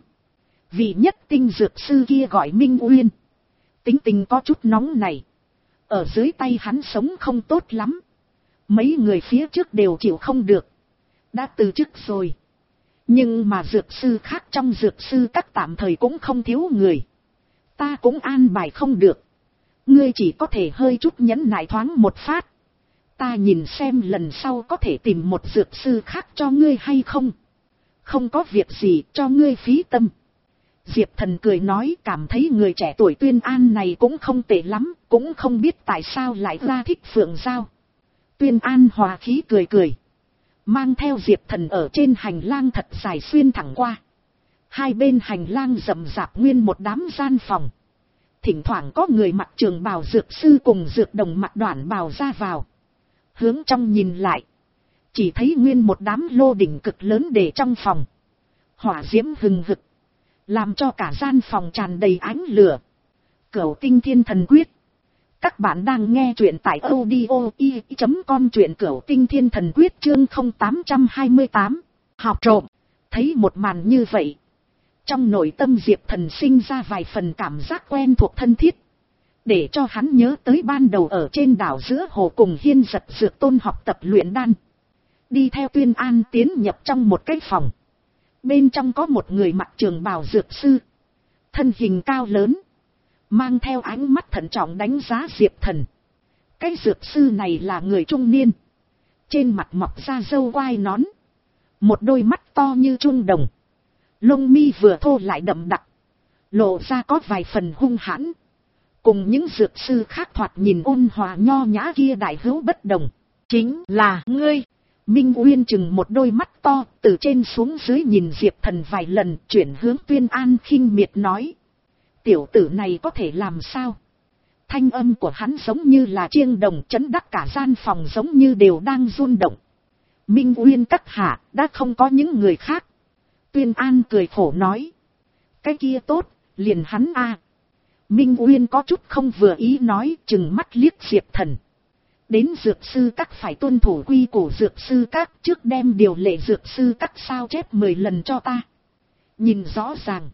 Vị nhất tinh dược sư kia gọi Minh Uyên. Tính tình có chút nóng này. Ở dưới tay hắn sống không tốt lắm. Mấy người phía trước đều chịu không được. Đã từ chức rồi. Nhưng mà dược sư khác trong dược sư các tạm thời cũng không thiếu người. Ta cũng an bài không được. Ngươi chỉ có thể hơi chút nhẫn nại thoáng một phát. Ta nhìn xem lần sau có thể tìm một dược sư khác cho ngươi hay không. Không có việc gì cho ngươi phí tâm. Diệp Thần cười nói, cảm thấy người trẻ tuổi Tuyên An này cũng không tệ lắm. Cũng không biết tại sao lại ra thích Phượng Giao. Tuyên An hòa khí cười cười. Mang theo Diệp Thần ở trên hành lang thật dài xuyên thẳng qua. Hai bên hành lang rậm rạp nguyên một đám gian phòng. Thỉnh thoảng có người mặc trường bào dược sư cùng dược đồng mặc đoạn bào ra vào. Hướng trong nhìn lại. Chỉ thấy nguyên một đám lô đỉnh cực lớn để trong phòng. Hỏa diễm hừng hực. Làm cho cả gian phòng tràn đầy ánh lửa. Cửu Tinh Thiên Thần Quyết. Các bạn đang nghe truyện tại audio i chấm com, truyện Cửu Tinh Thiên Thần Quyết chương không tám hai tám. Học trộm. Thấy một màn như vậy. Trong nội tâm Diệp Thần sinh ra vài phần cảm giác quen thuộc thân thiết. Để cho hắn nhớ tới ban đầu ở trên đảo giữa hồ cùng Hiên Giật Dược Tôn học tập luyện đan. Đi theo Tuyên An tiến nhập trong một cái phòng. Bên trong có một người mặc trường bào dược sư. Thân hình cao lớn. Mang theo ánh mắt thận trọng đánh giá Diệp Thần. Cái dược sư này là người trung niên. Trên mặt mọc ra râu quai nón. Một đôi mắt to như trung đồng. Lông mi vừa thô lại đậm đặc. Lộ ra có vài phần hung hãn. Cùng những dược sư khác thoạt nhìn ôn hòa nho nhã kia đại hữu bất đồng. Chính là ngươi. Minh Uyên chừng một đôi mắt to, từ trên xuống dưới nhìn Diệp Thần vài lần, chuyển hướng Tuyên An khinh miệt nói. Tiểu tử này có thể làm sao? Thanh âm của hắn giống như là chiêng đồng chấn đắc cả gian phòng, giống như đều đang run động. Minh Uyên các hạ, đã không có những người khác. Tuyên An cười khổ nói. Cái kia tốt, liền hắn a. Minh Uyên có chút không vừa ý nói, chừng mắt liếc Diệp Thần. Đến dược sư các phải tuân thủ quy củ dược sư các, trước đem điều lệ dược sư các sao chép mười lần cho ta. Nhìn rõ ràng.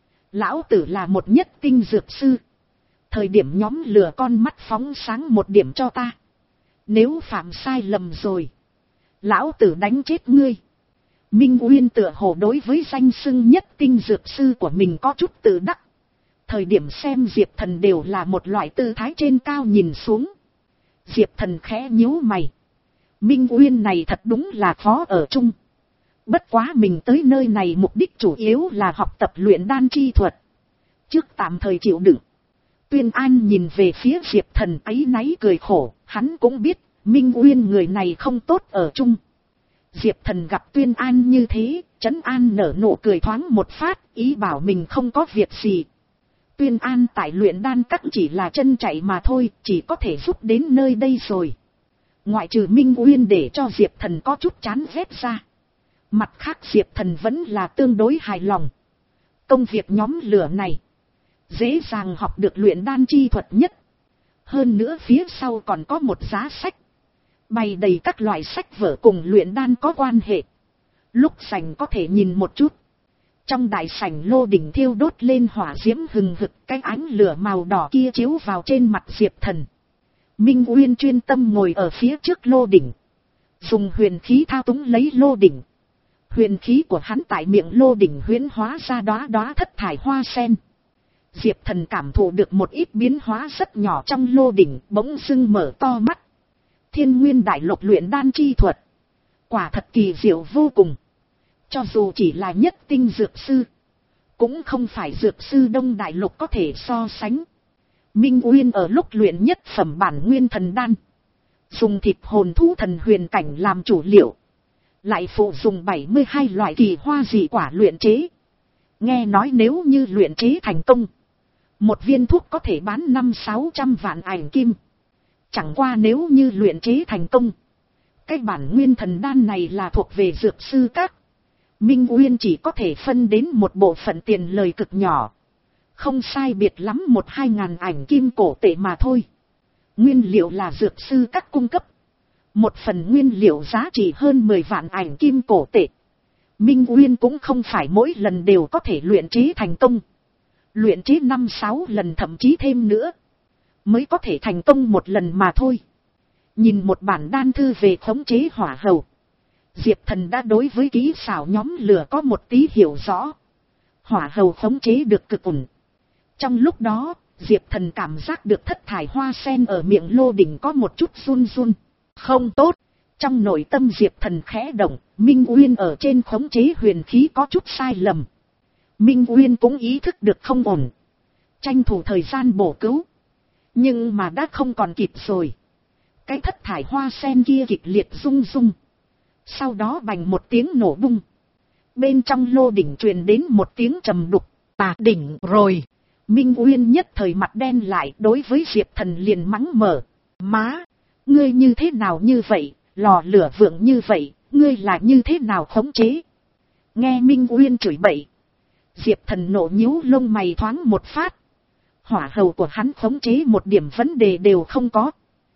Lão tử là một nhất tinh dược sư. Thời điểm nhóm lửa con mắt phóng sáng một điểm cho ta. Nếu phạm sai lầm rồi. Lão tử đánh chết ngươi. Minh Uyên tựa hồ đối với danh xưng nhất tinh dược sư của mình có chút tự đắc. Thời điểm xem Diệp Thần đều là một loại tư thái trên cao nhìn xuống. Diệp Thần khẽ nhíu mày. Minh Uyên này thật đúng là khó ở chung. Bất quá mình tới nơi này mục đích chủ yếu là học tập luyện đan chi thuật. Trước tạm thời chịu đựng. Tuyên An nhìn về phía Diệp Thần áy náy cười khổ. Hắn cũng biết Minh Uyên người này không tốt ở chung. Diệp Thần gặp Tuyên An như thế, trấn an nở nụ cười thoáng một phát, ý bảo mình không có việc gì. Tuyên An tại luyện đan các chỉ là chân chạy mà thôi, chỉ có thể giúp đến nơi đây rồi. Ngoại trừ Minh Uyên để cho Diệp Thần có chút chán ghét ra. Mặt khác Diệp Thần vẫn là tương đối hài lòng. Công việc nhóm lửa này, dễ dàng học được luyện đan chi thuật nhất. Hơn nữa phía sau còn có một giá sách. Bày đầy các loại sách vở cùng luyện đan có quan hệ. Lúc rảnh có thể nhìn một chút. Trong đại sảnh lô đỉnh thiêu đốt lên hỏa diễm hừng hực, cái ánh lửa màu đỏ kia chiếu vào trên mặt Diệp Thần. Minh Uyên chuyên tâm ngồi ở phía trước lô đỉnh, dùng huyền khí thao túng lấy lô đỉnh. Huyền khí của hắn tại miệng lô đỉnh huyễn hóa ra đóa đóa thất thải hoa sen. Diệp Thần cảm thụ được một ít biến hóa rất nhỏ trong lô đỉnh, bỗng dưng mở to mắt. Thiên Nguyên Đại Lục luyện đan chi thuật, quả thật kỳ diệu vô cùng. Cho dù chỉ là nhất tinh dược sư, cũng không phải dược sư Đông Đại Lục có thể so sánh. Minh Uyên ở lúc luyện nhất phẩm bản nguyên thần đan, dùng thịt hồn thú thần huyền cảnh làm chủ liệu, lại phụ dùng bảy mươi hai loại kỳ hoa dị quả luyện chế. Nghe nói nếu như luyện chế thành công, một viên thuốc có thể bán năm sáu trăm vạn ảnh kim. Chẳng qua nếu như luyện chế thành công, cái bản nguyên thần đan này là thuộc về dược sư các. Minh Uyên chỉ có thể phân đến một bộ phận tiền lời cực nhỏ. Không sai biệt lắm một hai ngàn ảnh kim cổ tệ mà thôi. Nguyên liệu là dược sư các cung cấp. Một phần nguyên liệu giá trị hơn mười vạn ảnh kim cổ tệ. Minh Uyên cũng không phải mỗi lần đều có thể luyện chế thành công. Luyện chế năm sáu lần thậm chí thêm nữa, mới có thể thành công một lần mà thôi. Nhìn một bản đan thư về khống chế hỏa hầu, Diệp Thần đã đối với kỹ xảo nhóm lửa có một tí hiểu rõ. Hỏa hầu khống chế được cực ổn. Trong lúc đó, Diệp Thần cảm giác được thất thải hoa sen ở miệng lô đỉnh có một chút run run. Không tốt. Trong nội tâm Diệp Thần khẽ động, Minh Uyên ở trên khống chế huyền khí có chút sai lầm. Minh Uyên cũng ý thức được không ổn, tranh thủ thời gian bổ cứu. Nhưng mà đã không còn kịp rồi. Cái thất thải hoa sen kia kịch liệt rung rung. Sau đó bành một tiếng nổ bung. Bên trong lô đỉnh truyền đến một tiếng trầm đục. Tà đỉnh rồi. Minh Uyên nhất thời mặt đen lại, đối với Diệp Thần liền mắng mở. Má, ngươi như thế nào như vậy, lò lửa vượng như vậy, ngươi là như thế nào khống chế? Nghe Minh Uyên chửi bậy, Diệp Thần nộ nhíu lông mày thoáng một phát. Hỏa hầu của hắn khống chế một điểm vấn đề đều không có.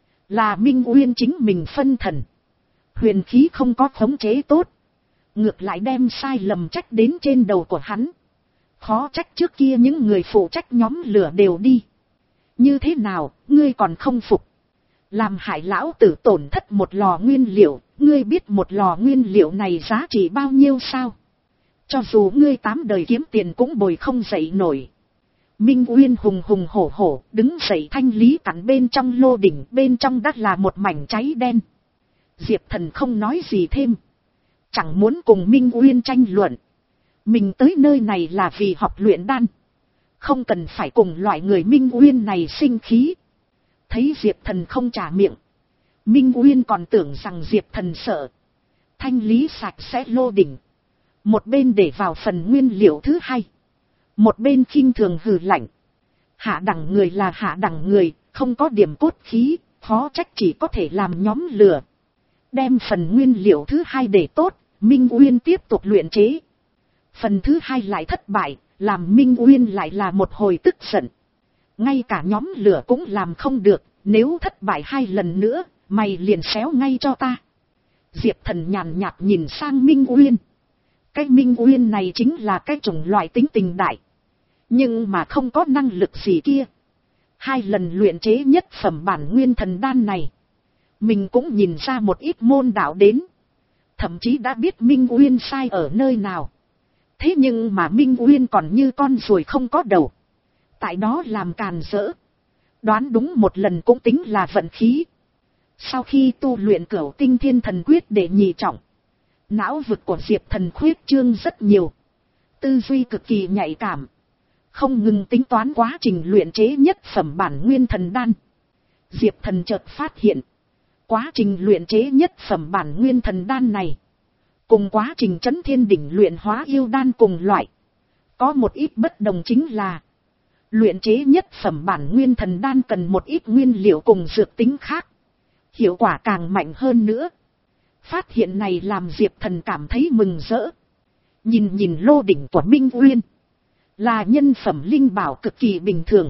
Là Minh Uyên chính mình phân thần. Huyền khí không có khống chế tốt. Ngược lại đem sai lầm trách đến trên đầu của hắn. Khó trách trước kia những người phụ trách nhóm lửa đều đi. Như thế nào, ngươi còn không phục? Làm hại lão tử tổn thất một lò nguyên liệu, ngươi biết một lò nguyên liệu này giá trị bao nhiêu sao? Cho dù ngươi tám đời kiếm tiền cũng bồi không dậy nổi. Minh Uyên hùng hùng hổ hổ, đứng dậy thanh lý cắn bên trong lô đỉnh, bên trong đất là một mảnh cháy đen. Diệp Thần không nói gì thêm. Chẳng muốn cùng Minh Uyên tranh luận. Mình tới nơi này là vì học luyện đan. Không cần phải cùng loại người Minh Uyên này sinh khí. Thấy Diệp Thần không trả miệng, Minh Uyên còn tưởng rằng Diệp Thần sợ. Thanh lý sạch sẽ lô đỉnh. Một bên để vào phần nguyên liệu thứ hai. Một bên khinh thường hừ lạnh. Hạ đẳng người là hạ đẳng người, không có điểm cốt khí, khó trách chỉ có thể làm nhóm lửa. Đem phần nguyên liệu thứ hai để tốt, Minh Uyên tiếp tục luyện chế. Phần thứ hai lại thất bại, làm Minh Uyên lại là một hồi tức giận. Ngay cả nhóm lửa cũng làm không được, nếu thất bại hai lần nữa, mày liền xéo ngay cho ta. Diệp Thần nhàn nhạt nhìn sang Minh Uyên. Cái Minh Uyên này chính là cái chủng loại tính tình đại. Nhưng mà không có năng lực gì kia. Hai lần luyện chế nhất phẩm bản nguyên thần đan này, mình cũng nhìn ra một ít môn đạo đến. Thậm chí đã biết Minh Uyên sai ở nơi nào. Thế nhưng mà Minh Uyên còn như con ruồi không có đầu. Tại đó làm càn rỡ. Đoán đúng một lần cũng tính là vận khí. Sau khi tu luyện Cửu Tinh Thiên Thần Quyết để nhị trọng, não vực của Diệp Thần khuyết trương rất nhiều. Tư duy cực kỳ nhạy cảm. Không ngừng tính toán quá trình luyện chế nhất phẩm bản nguyên thần đan. Diệp Thần chợt phát hiện, quá trình luyện chế nhất phẩm bản nguyên thần đan này, cùng quá trình chấn thiên đỉnh luyện hóa yêu đan cùng loại. Có một ít bất đồng chính là, luyện chế nhất phẩm bản nguyên thần đan cần một ít nguyên liệu cùng dược tính khác. Hiệu quả càng mạnh hơn nữa. Phát hiện này làm Diệp Thần cảm thấy mừng rỡ. Nhìn nhìn lô đỉnh của Minh Uyên, là nhân phẩm linh bảo cực kỳ bình thường.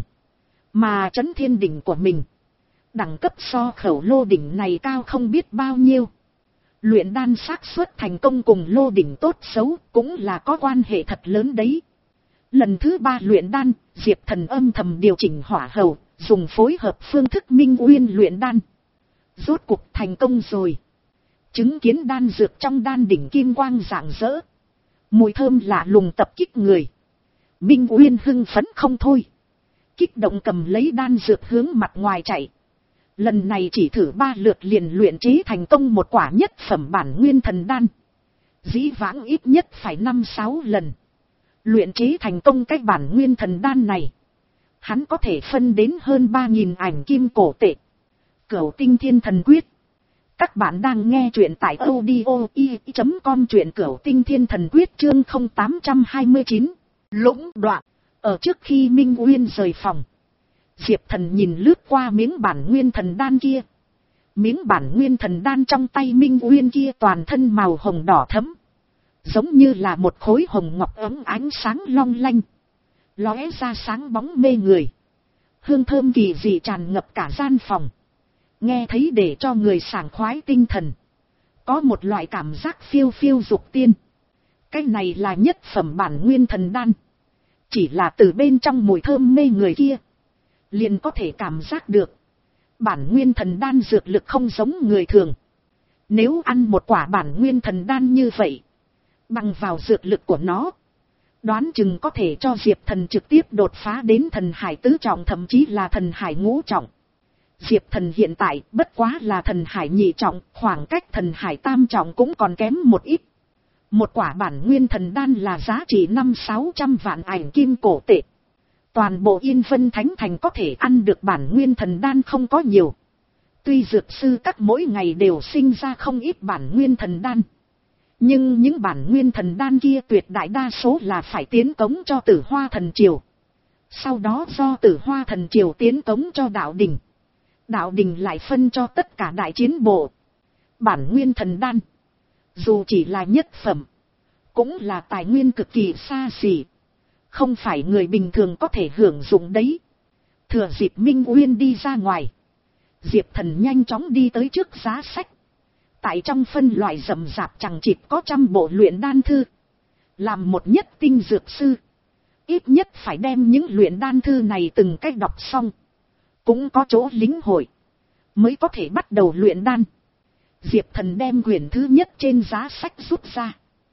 Mà chấn thiên đỉnh của mình, đẳng cấp so khẩu lô đỉnh này cao không biết bao nhiêu. Luyện đan xác suất thành công cùng lô đỉnh tốt xấu cũng là có quan hệ thật lớn đấy. Lần thứ ba luyện đan, Diệp Thần âm thầm điều chỉnh hỏa hầu, dùng phối hợp phương thức Minh Uyên luyện đan. Rốt cuộc thành công rồi. Chứng kiến đan dược trong đan đỉnh kim quang rạng rỡ. Mùi thơm lạ lùng tập kích người. Minh Uyên hưng phấn không thôi. Kích động cầm lấy đan dược hướng mặt ngoài chạy. Lần này chỉ thử ba lượt liền luyện chế thành công một quả nhất phẩm bản nguyên thần đan. Dĩ vãng ít nhất phải năm sáu lần. Luyện chế thành công cái bản nguyên thần đan này. Hắn có thể phân đến hơn ba nghìn ảnh kim cổ tệ. Cửu tinh thiên thần quyết. Các bạn đang nghe truyện tại audio i chấm com, truyện Cửu tinh thiên thần quyết chương không tám hai chín. Lũng đoạn. Ở trước khi Minh Uyên rời phòng. Diệp Thần nhìn lướt qua miếng bản nguyên thần đan kia. Miếng bản nguyên thần đan trong tay Minh Uyên kia toàn thân màu hồng đỏ thẫm. Giống như là một khối hồng ngọc ấm ánh sáng long lanh. Lóe ra sáng bóng mê người. Hương thơm kỳ dị tràn ngập cả gian phòng. Nghe thấy để cho người sảng khoái tinh thần. Có một loại cảm giác phiêu phiêu dục tiên. Cái này là nhất phẩm bản nguyên thần đan. Chỉ là từ bên trong mùi thơm mê người kia. Liền có thể cảm giác được. Bản nguyên thần đan dược lực không giống người thường. Nếu ăn một quả bản nguyên thần đan như vậy. Bằng vào dược lực của nó. Đoán chừng có thể cho Diệp Thần trực tiếp đột phá đến thần hải tứ trọng, thậm chí là thần hải ngũ trọng. Diệp Thần hiện tại bất quá là thần hải nhị trọng, khoảng cách thần hải tam trọng cũng còn kém một ít. Một quả bản nguyên thần đan là giá trị năm sáu trăm vạn ảnh kim cổ tệ. Toàn bộ Yên Vân Thánh Thành có thể ăn được bản nguyên thần đan không có nhiều. Tuy dược sư các mỗi ngày đều sinh ra không ít bản nguyên thần đan. Nhưng những bản nguyên thần đan kia tuyệt đại đa số là phải tiến cống cho Tử Hoa Thần Triều. Sau đó do Tử Hoa Thần Triều tiến cống cho đạo đình. Đạo đình lại phân cho tất cả đại chiến bộ. Bản nguyên thần đan. Dù chỉ là nhất phẩm. Cũng là tài nguyên cực kỳ xa xỉ. Không phải người bình thường có thể hưởng dụng đấy. Thừa dịp Minh Uyên đi ra ngoài. Diệp Thần nhanh chóng đi tới trước giá sách. Tại trong phân loại rậm rạp chẳng chịt có trăm bộ luyện đan thư. Làm một nhất tinh dược sư. Ít nhất phải đem những luyện đan thư này từng cách đọc xong. Cũng có chỗ lĩnh hội. Mới có thể bắt đầu luyện đan. Diệp Thần đem quyển thứ nhất trên giá sách rút ra.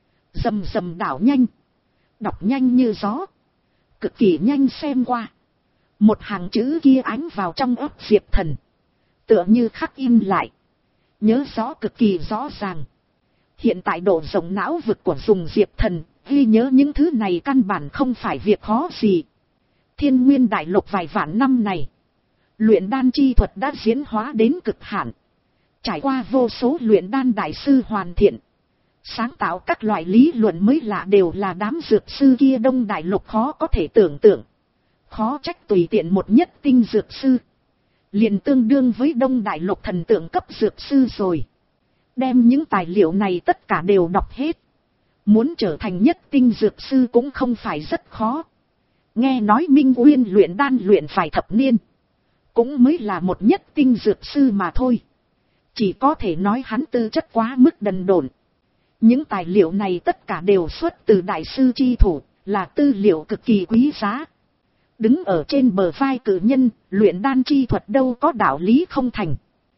Rầm rầm đảo nhanh. Đọc nhanh như gió. Cực kỳ nhanh xem qua. Một hàng chữ kia ánh vào trong óc Diệp Thần. Tựa như khắc in lại. Nhớ rõ cực kỳ rõ ràng. Hiện tại độ rộng não vực của dùng Diệp Thần, ghi nhớ những thứ này căn bản không phải việc khó gì. Thiên Nguyên Đại Lục vài vạn năm này. Luyện đan chi thuật đã diễn hóa đến cực hạn. Trải qua vô số luyện đan đại sư hoàn thiện. Sáng tạo các loại lý luận mới lạ đều là đám dược sư kia Đông Đại Lục khó có thể tưởng tượng. Khó trách tùy tiện một nhất tinh dược sư. Liền tương đương với Đông Đại Lục thần tượng cấp dược sư rồi. Đem những tài liệu này tất cả đều đọc hết. Muốn trở thành nhất tinh dược sư cũng không phải rất khó. Nghe nói Minh Uyên luyện đan luyện phải thập niên. Cũng mới là một nhất tinh dược sư mà thôi. Chỉ có thể nói hắn tư chất quá mức đần độn. Những tài liệu này tất cả đều xuất từ đại sư chi thủ, là tư liệu cực kỳ quý giá. Đứng ở trên bờ vai cử nhân, luyện đan chi thuật đâu có đạo lý không thành.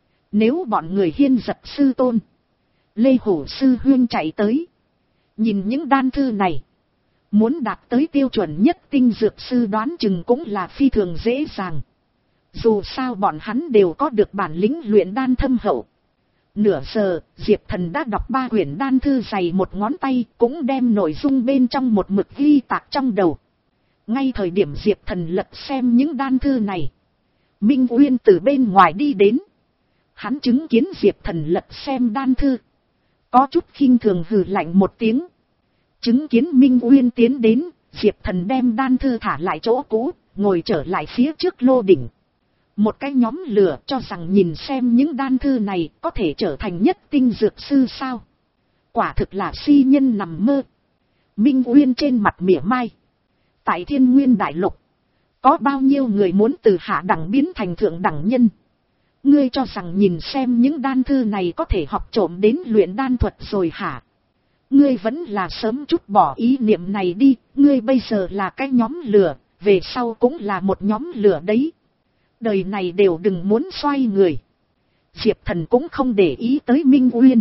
Nếu bọn người Hiên Giật sư tôn, Lê Hổ sư huyên chạy tới, nhìn những đan thư này, muốn đạt tới tiêu chuẩn nhất tinh dược sư đoán chừng cũng là phi thường dễ dàng. Dù sao bọn hắn đều có được bản lĩnh luyện đan thâm hậu. Nửa giờ, Diệp Thần đã đọc ba quyển đan thư dày một ngón tay, cũng đem nội dung bên trong một mực ghi tạc trong đầu. Ngay thời điểm Diệp Thần lật xem những đan thư này, Minh Uyên từ bên ngoài đi đến. Hắn chứng kiến Diệp Thần lật xem đan thư, có chút khinh thường hừ lạnh một tiếng. Chứng kiến Minh Uyên tiến đến, Diệp Thần đem đan thư thả lại chỗ cũ, ngồi trở lại phía trước lô đỉnh. Một cái nhóm lửa cho rằng nhìn xem những đan thư này có thể trở thành nhất tinh dược sư sao. Quả thực là si nhân nằm mơ. Minh Uyên trên mặt mỉa mai. Tại Thiên Nguyên Đại Lục, có bao nhiêu người muốn từ hạ đẳng biến thành thượng đẳng nhân. Ngươi cho rằng nhìn xem những đan thư này có thể học trộm đến luyện đan thuật rồi hả? Ngươi vẫn là sớm chút bỏ ý niệm này đi, ngươi bây giờ là cái nhóm lửa, về sau cũng là một nhóm lửa đấy. Đời này đều đừng muốn xoay người. Diệp Thần cũng không để ý tới Minh Uyên,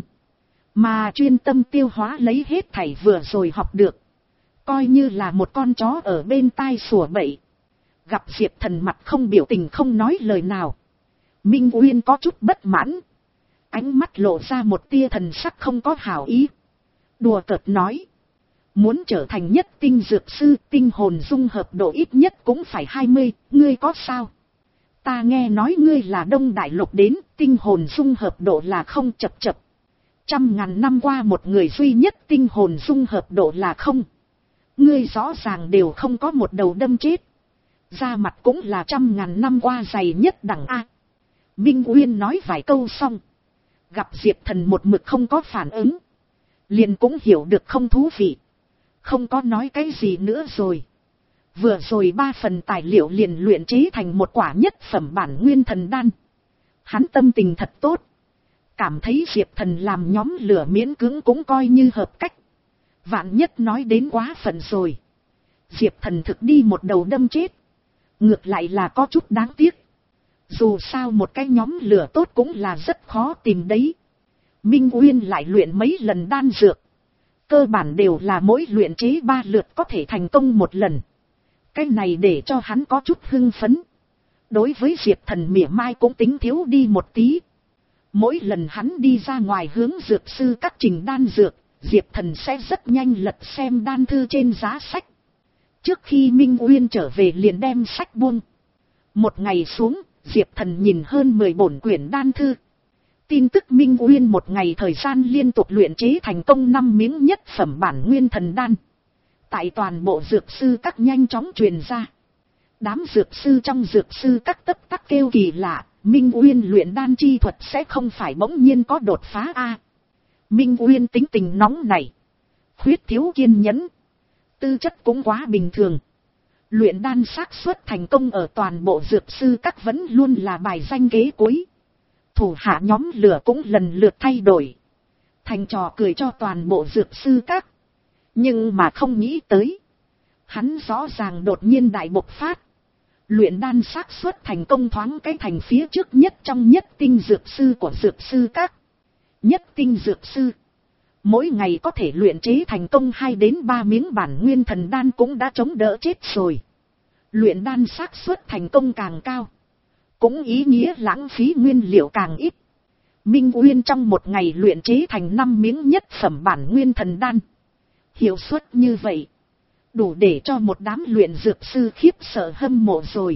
mà chuyên tâm tiêu hóa lấy hết thảy vừa rồi học được. Coi như là một con chó ở bên tai sủa bậy. Gặp Diệp Thần mặt không biểu tình không nói lời nào. Minh Uyên có chút bất mãn. Ánh mắt lộ ra một tia thần sắc không có hảo ý. Đùa cợt nói. Muốn trở thành nhất tinh dược sư, tinh hồn dung hợp độ ít nhất cũng phải hai mươi, ngươi có sao? Ta nghe nói ngươi là Đông Đại Lục đến, tinh hồn dung hợp độ là không chập chập. Trăm ngàn năm qua một người duy nhất tinh hồn dung hợp độ là không. Ngươi rõ ràng đều không có một đầu đâm chết. Da mặt cũng là trăm ngàn năm qua dày nhất đẳng A. Minh Uyên nói vài câu xong. Gặp Diệp Thần một mực không có phản ứng. Liền cũng hiểu được không thú vị. Không có nói cái gì nữa rồi. Vừa rồi ba phần tài liệu liền luyện chế thành một quả nhất phẩm bản nguyên thần đan. Hắn tâm tình thật tốt. Cảm thấy Diệp Thần làm nhóm lửa miễn cưỡng cũng coi như hợp cách. Vạn nhất nói đến quá phận rồi. Diệp Thần thực đi một đầu đâm chết. Ngược lại là có chút đáng tiếc. Dù sao một cái nhóm lửa tốt cũng là rất khó tìm đấy. Minh Uyên lại luyện mấy lần đan dược. Cơ bản đều là mỗi luyện chế ba lượt có thể thành công một lần. Cái này để cho hắn có chút hưng phấn. Đối với Diệp Thần mỉa mai cũng tính thiếu đi một tí. Mỗi lần hắn đi ra ngoài hướng dược sư các trình đan dược, Diệp Thần sẽ rất nhanh lật xem đan thư trên giá sách. Trước khi Minh Uyên trở về liền đem sách buông. Một ngày xuống, Diệp Thần nhìn hơn mười bổn quyển đan thư. Tin tức Minh Uyên một ngày thời gian liên tục luyện chế thành công năm miếng nhất phẩm bản nguyên thần đan. Tại toàn bộ dược sư các nhanh chóng truyền ra. Đám dược sư trong dược sư các tấp tắc kêu kỳ lạ, Minh Uyên luyện đan chi thuật sẽ không phải bỗng nhiên có đột phá a. Minh Uyên tính tình nóng này, khuyết thiếu kiên nhẫn, tư chất cũng quá bình thường. Luyện đan xác suất thành công ở toàn bộ dược sư các vẫn luôn là bài danh kế cuối. Thủ hạ nhóm lửa cũng lần lượt thay đổi, thành trò cười cho toàn bộ dược sư các. Nhưng mà không nghĩ tới, hắn rõ ràng đột nhiên đại bộc phát. Luyện đan xác suất thành công thoáng cái thành phía trước nhất trong nhất tinh dược sư của dược sư các. Nhất tinh dược sư, mỗi ngày có thể luyện chế thành công hai đến ba miếng bản nguyên thần đan cũng đã chống đỡ chết rồi. Luyện đan xác suất thành công càng cao, cũng ý nghĩa lãng phí nguyên liệu càng ít. Minh Uyên trong một ngày luyện chế thành năm miếng nhất phẩm bản nguyên thần đan. Hiệu suất như vậy, đủ để cho một đám luyện dược sư khiếp sợ hâm mộ rồi.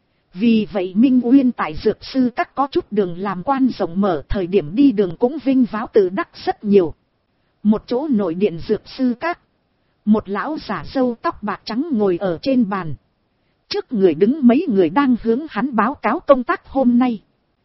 Vì vậy Minh Uyên tại dược sư các có chút đường làm quan rộng mở, thời điểm đi đường cũng vinh váo tự đắc rất nhiều. Một chỗ nội điện dược sư các, một lão giả râu tóc bạc trắng ngồi ở trên bàn. Trước người đứng mấy người đang hướng hắn báo cáo công tác hôm nay.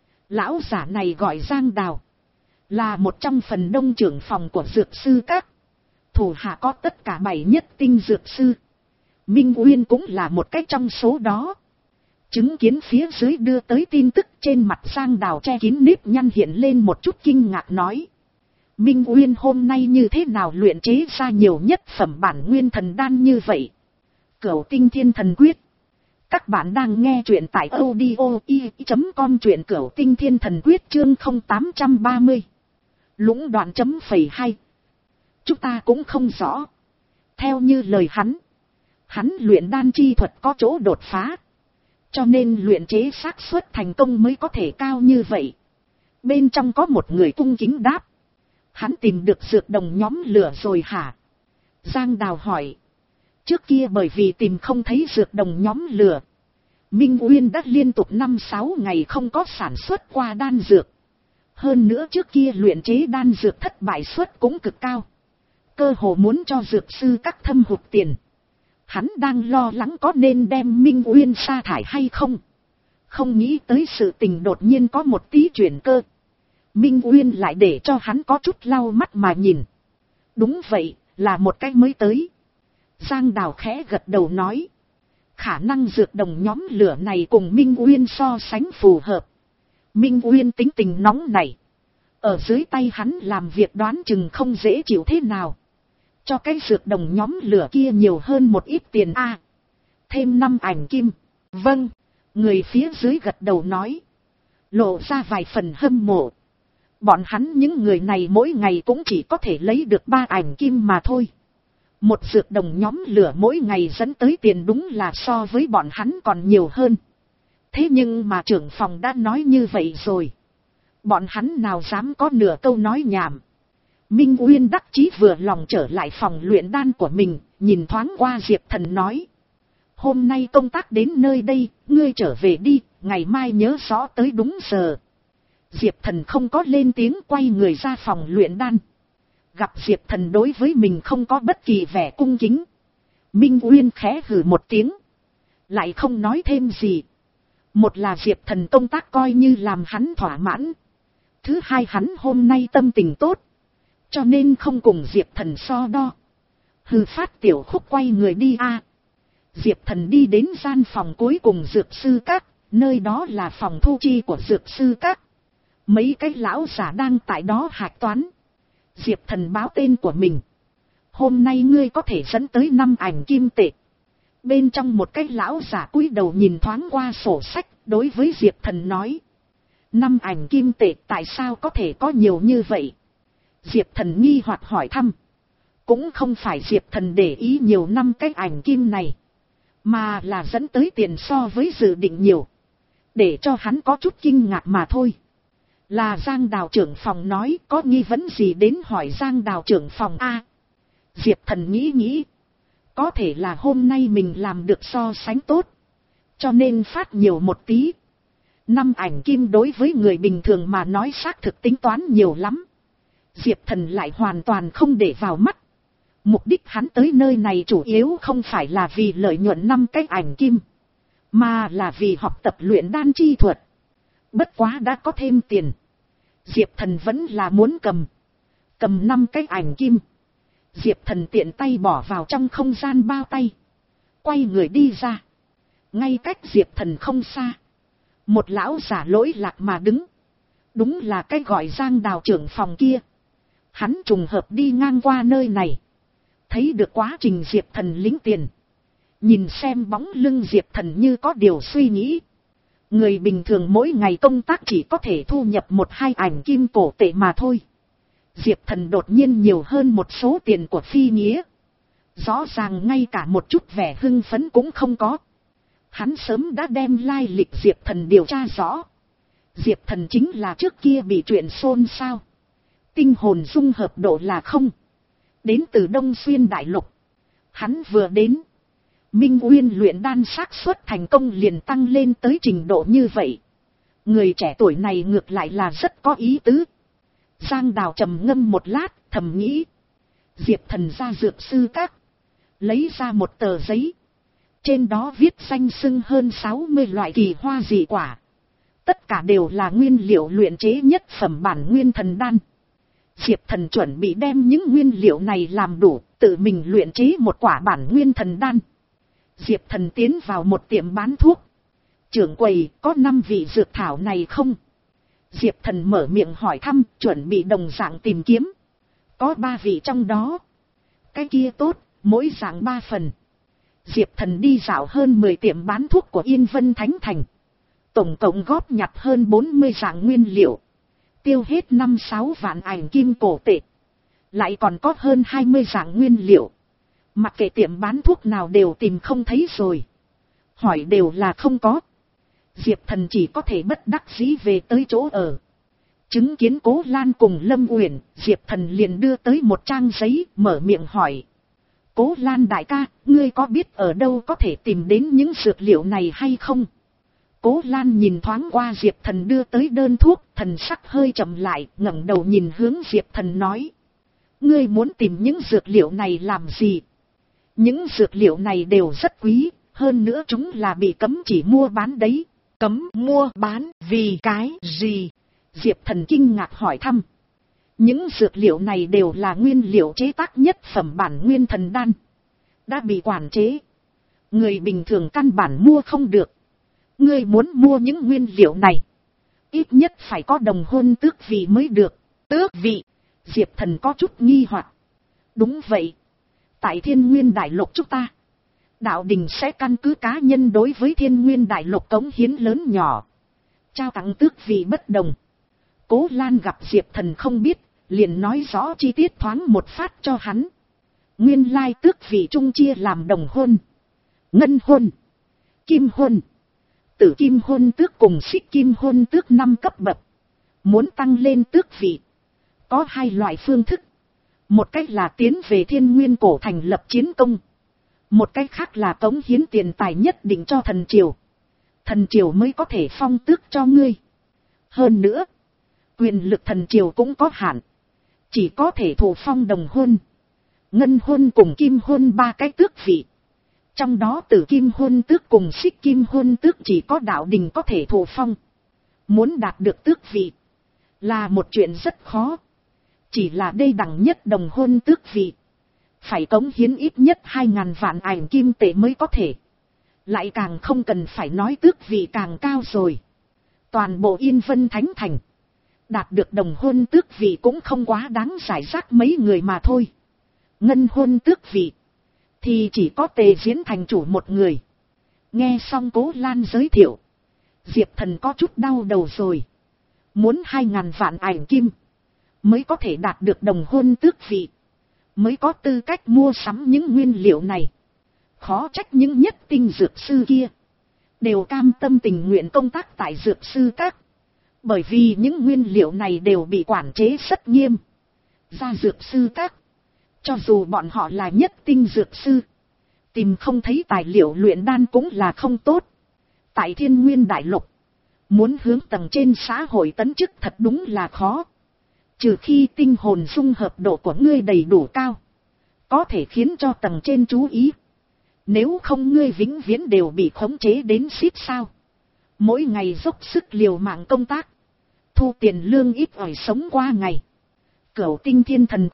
Lão giả này gọi Giang Đào, là một trong phần đông trưởng phòng của dược sư các. Thủ hạ có tất cả bảy nhất tinh dược sư. Minh Uyên cũng là một cái trong số đó. Chứng kiến phía dưới đưa tới tin tức, trên mặt Giang Đào che kín nếp nhăn hiện lên một chút kinh ngạc nói. Minh Uyên hôm nay như thế nào luyện chế ra nhiều nhất phẩm bản nguyên thần đan như vậy? Cửu Tinh Thiên Thần Quyết. Các bạn đang nghe truyện tại audio i chấm com, truyện Cửu Tinh Thiên Thần Quyết chương không tám ba mươi. Lũng đoạn chấm phẩy hai. Chúng ta cũng không rõ. Theo như lời hắn, hắn luyện đan chi thuật có chỗ đột phá, cho nên luyện chế xác suất thành công mới có thể cao như vậy. Bên trong có một người cung kính đáp. Hắn tìm được dược đồng nhóm lửa rồi hả? Giang Đào hỏi. Trước kia bởi vì tìm không thấy dược đồng nhóm lửa, Minh Uyên đã liên tục năm sáu ngày không có sản xuất qua đan dược. Hơn nữa trước kia luyện chế đan dược thất bại suất cũng cực cao, cơ hồ muốn cho dược sư các thâm hụt tiền. Hắn đang lo lắng có nên đem Minh Uyên sa thải hay không. Không nghĩ tới sự tình đột nhiên có một tí chuyển cơ. Minh Uyên lại để cho hắn có chút lau mắt mà nhìn. Đúng vậy, là một cái mới tới. Giang Đào khẽ gật đầu nói. Khả năng dược đồng nhóm lửa này cùng Minh Uyên so sánh phù hợp. Minh Uyên tính tình nóng này. Ở dưới tay hắn làm việc đoán chừng không dễ chịu thế nào. Cho cái dược đồng nhóm lửa kia nhiều hơn một ít tiền a. Thêm năm ảnh kim. Vâng. Người phía dưới gật đầu nói. Lộ ra vài phần hâm mộ. Bọn hắn những người này mỗi ngày cũng chỉ có thể lấy được ba ảnh kim mà thôi. Một dược đồng nhóm lửa mỗi ngày dẫn tới tiền đúng là so với bọn hắn còn nhiều hơn. Thế nhưng mà trưởng phòng đã nói như vậy rồi. Bọn hắn nào dám có nửa câu nói nhảm. Minh Uyên đắc chí vừa lòng trở lại phòng luyện đan của mình, nhìn thoáng qua Diệp Thần nói. Hôm nay công tác đến nơi đây, ngươi trở về đi, ngày mai nhớ rõ tới đúng giờ. Diệp Thần không có lên tiếng, quay người ra phòng luyện đan. Gặp Diệp Thần đối với mình không có bất kỳ vẻ cung kính. Minh Uyên khẽ hừ một tiếng. Lại không nói thêm gì. Một là Diệp Thần công tác coi như làm hắn thỏa mãn. Thứ hai hắn hôm nay tâm tình tốt. Cho nên không cùng Diệp Thần so đo. Hừ phát tiểu khúc quay người đi a. Diệp Thần đi đến gian phòng cuối cùng dược sư các. Nơi đó là phòng thu chi của dược sư các. Mấy cái lão giả đang tại đó hạch toán. Diệp Thần báo tên của mình. Hôm nay ngươi có thể dẫn tới năm ảnh kim tệ. Bên trong một cái lão giả cúi đầu nhìn thoáng qua sổ sách, đối với Diệp Thần nói. Năm ảnh kim tệ tại sao có thể có nhiều như vậy? Diệp Thần nghi hoặc hỏi thăm. Cũng không phải Diệp Thần để ý nhiều năm cái ảnh kim này. Mà là dẫn tới tiền so với dự định nhiều. Để cho hắn có chút kinh ngạc mà thôi. Là Giang Đào trưởng phòng nói, có nghi vấn gì đến hỏi Giang Đào trưởng phòng a. Diệp Thần nghĩ nghĩ. Có thể là hôm nay mình làm được so sánh tốt. Cho nên phát nhiều một tí. Năm ảnh kim đối với người bình thường mà nói xác thực tính toán nhiều lắm. Diệp Thần lại hoàn toàn không để vào mắt. Mục đích hắn tới nơi này chủ yếu không phải là vì lợi nhuận năm cái ảnh kim. Mà là vì học tập luyện đan chi thuật. Bất quá đã có thêm tiền. Diệp Thần vẫn là muốn cầm. Cầm năm cái ảnh kim. Diệp Thần tiện tay bỏ vào trong không gian bao tay. Quay người đi ra. Ngay cách Diệp Thần không xa. Một lão giả lỗi lạc mà đứng. Đúng là cái gọi Giang Đào trưởng phòng kia. Hắn trùng hợp đi ngang qua nơi này. Thấy được quá trình Diệp Thần lĩnh tiền. Nhìn xem bóng lưng Diệp Thần như có điều suy nghĩ. Người bình thường mỗi ngày công tác chỉ có thể thu nhập một hai ảnh kim cổ tệ mà thôi. Diệp Thần đột nhiên nhiều hơn một số tiền của phi nghĩa. Rõ ràng ngay cả một chút vẻ hưng phấn cũng không có. Hắn sớm đã đem lai lịch Diệp Thần điều tra rõ. Diệp Thần chính là trước kia bị chuyện xôn xao. Tinh hồn dung hợp độ là không. Đến từ Đông Xuyên Đại Lục. Hắn vừa đến. Minh Uyên luyện đan xác suất thành công liền tăng lên tới trình độ như vậy. Người trẻ tuổi này ngược lại là rất có ý tứ. Giang Đào trầm ngâm một lát, thầm nghĩ. Diệp Thần ra dược sư các. Lấy ra một tờ giấy. Trên đó viết danh xưng hơn sáu mươi loại kỳ hoa dị quả. Tất cả đều là nguyên liệu luyện chế nhất phẩm bản nguyên thần đan. Diệp Thần chuẩn bị đem những nguyên liệu này làm đủ, tự mình luyện chế một quả bản nguyên thần đan. Diệp Thần tiến vào một tiệm bán thuốc. Trưởng quầy, có năm vị dược thảo này không? Diệp Thần mở miệng hỏi thăm, chuẩn bị đồng dạng tìm kiếm. Có ba vị trong đó. Cái kia tốt, mỗi dạng ba phần. Diệp Thần đi dạo hơn mười tiệm bán thuốc của Yên Vân Thánh Thành. Tổng cộng góp nhặt hơn bốn mươi dạng nguyên liệu. Tiêu hết năm sáu vạn ảnh kim cổ tệ. Lại còn có hơn hai mươi dạng nguyên liệu. Mặc kệ tiệm bán thuốc nào đều tìm không thấy rồi. Hỏi đều là không có. Diệp Thần chỉ có thể bất đắc dĩ về tới chỗ ở. Chứng kiến Cố Lan cùng Lâm Uyển, Diệp Thần liền đưa tới một trang giấy, mở miệng hỏi. Cố Lan đại ca, ngươi có biết ở đâu có thể tìm đến những dược liệu này hay không? Cố Lan nhìn thoáng qua Diệp Thần đưa tới đơn thuốc, thần sắc hơi chậm lại, ngẩng đầu nhìn hướng Diệp Thần nói. Ngươi muốn tìm những dược liệu này làm gì? Những dược liệu này đều rất quý, hơn nữa chúng là bị cấm chỉ mua bán đấy. Cấm mua bán vì cái gì? Diệp Thần kinh ngạc hỏi thăm. Những dược liệu này đều là nguyên liệu chế tác nhất phẩm bản nguyên thần đan. Đã bị quản chế. Người bình thường căn bản mua không được. Ngươi muốn mua những nguyên liệu này. Ít nhất phải có đồng hôn tước vị mới được. Tước vị? Diệp Thần có chút nghi hoặc. Đúng vậy. Tại Thiên Nguyên Đại Lục chúng ta, đạo đình sẽ căn cứ cá nhân đối với Thiên Nguyên Đại Lục cống hiến lớn nhỏ, trao tặng tước vị bất đồng. Cố Lan gặp Diệp Thần không biết, liền nói rõ chi tiết thoáng một phát cho hắn. Nguyên lai tước vị trung chia làm đồng hôn, ngân hôn, kim hôn, tử kim hôn tước cùng xích kim hôn tước năm cấp bậc. Muốn tăng lên tước vị, có hai loại phương thức. Một cách là tiến về Thiên Nguyên cổ thành lập chiến công. Một cách khác là cống hiến tiền tài nhất định cho thần triều. Thần triều mới có thể phong tước cho ngươi. Hơn nữa, quyền lực thần triều cũng có hạn. Chỉ có thể thụ phong đồng hôn, ngân hôn cùng kim hôn ba cái tước vị. Trong đó tử kim hôn tước cùng xích kim hôn tước chỉ có đạo đình có thể thụ phong. Muốn đạt được tước vị là một chuyện rất khó. Chỉ là đây đẳng nhất đồng hôn tước vị, phải cống hiến ít nhất hai ngàn vạn ảnh kim tệ mới có thể. Lại càng không cần phải nói tước vị càng cao rồi. Toàn bộ Yên Vân Thánh Thành, đạt được đồng hôn tước vị cũng không quá đáng giải rác mấy người mà thôi. Ngân hôn tước vị thì chỉ có Tề Diễn thành chủ một người. Nghe xong Cố Lan giới thiệu, Diệp Thần có chút đau đầu rồi. Muốn hai ngàn vạn ảnh kim mới có thể đạt được đồng hôn tước vị, mới có tư cách mua sắm những nguyên liệu này. Khó trách những nhất tinh dược sư kia đều cam tâm tình nguyện công tác tại dược sư các. Bởi vì những nguyên liệu này đều bị quản chế rất nghiêm. Ra dược sư các, cho dù bọn họ là nhất tinh dược sư, tìm không thấy tài liệu luyện đan cũng là không tốt. Tại Thiên Nguyên Đại Lục, muốn hướng tầng trên xã hội tấn chức thật đúng là khó. Trừ khi tinh hồn dung hợp độ của ngươi đầy đủ cao, có thể khiến cho tầng trên chú ý. Nếu không ngươi vĩnh viễn đều bị khống chế đến xít sao. Mỗi ngày dốc sức liều mạng công tác, thu tiền lương ít ỏi sống qua ngày. Cửu Tinh Thiên Thần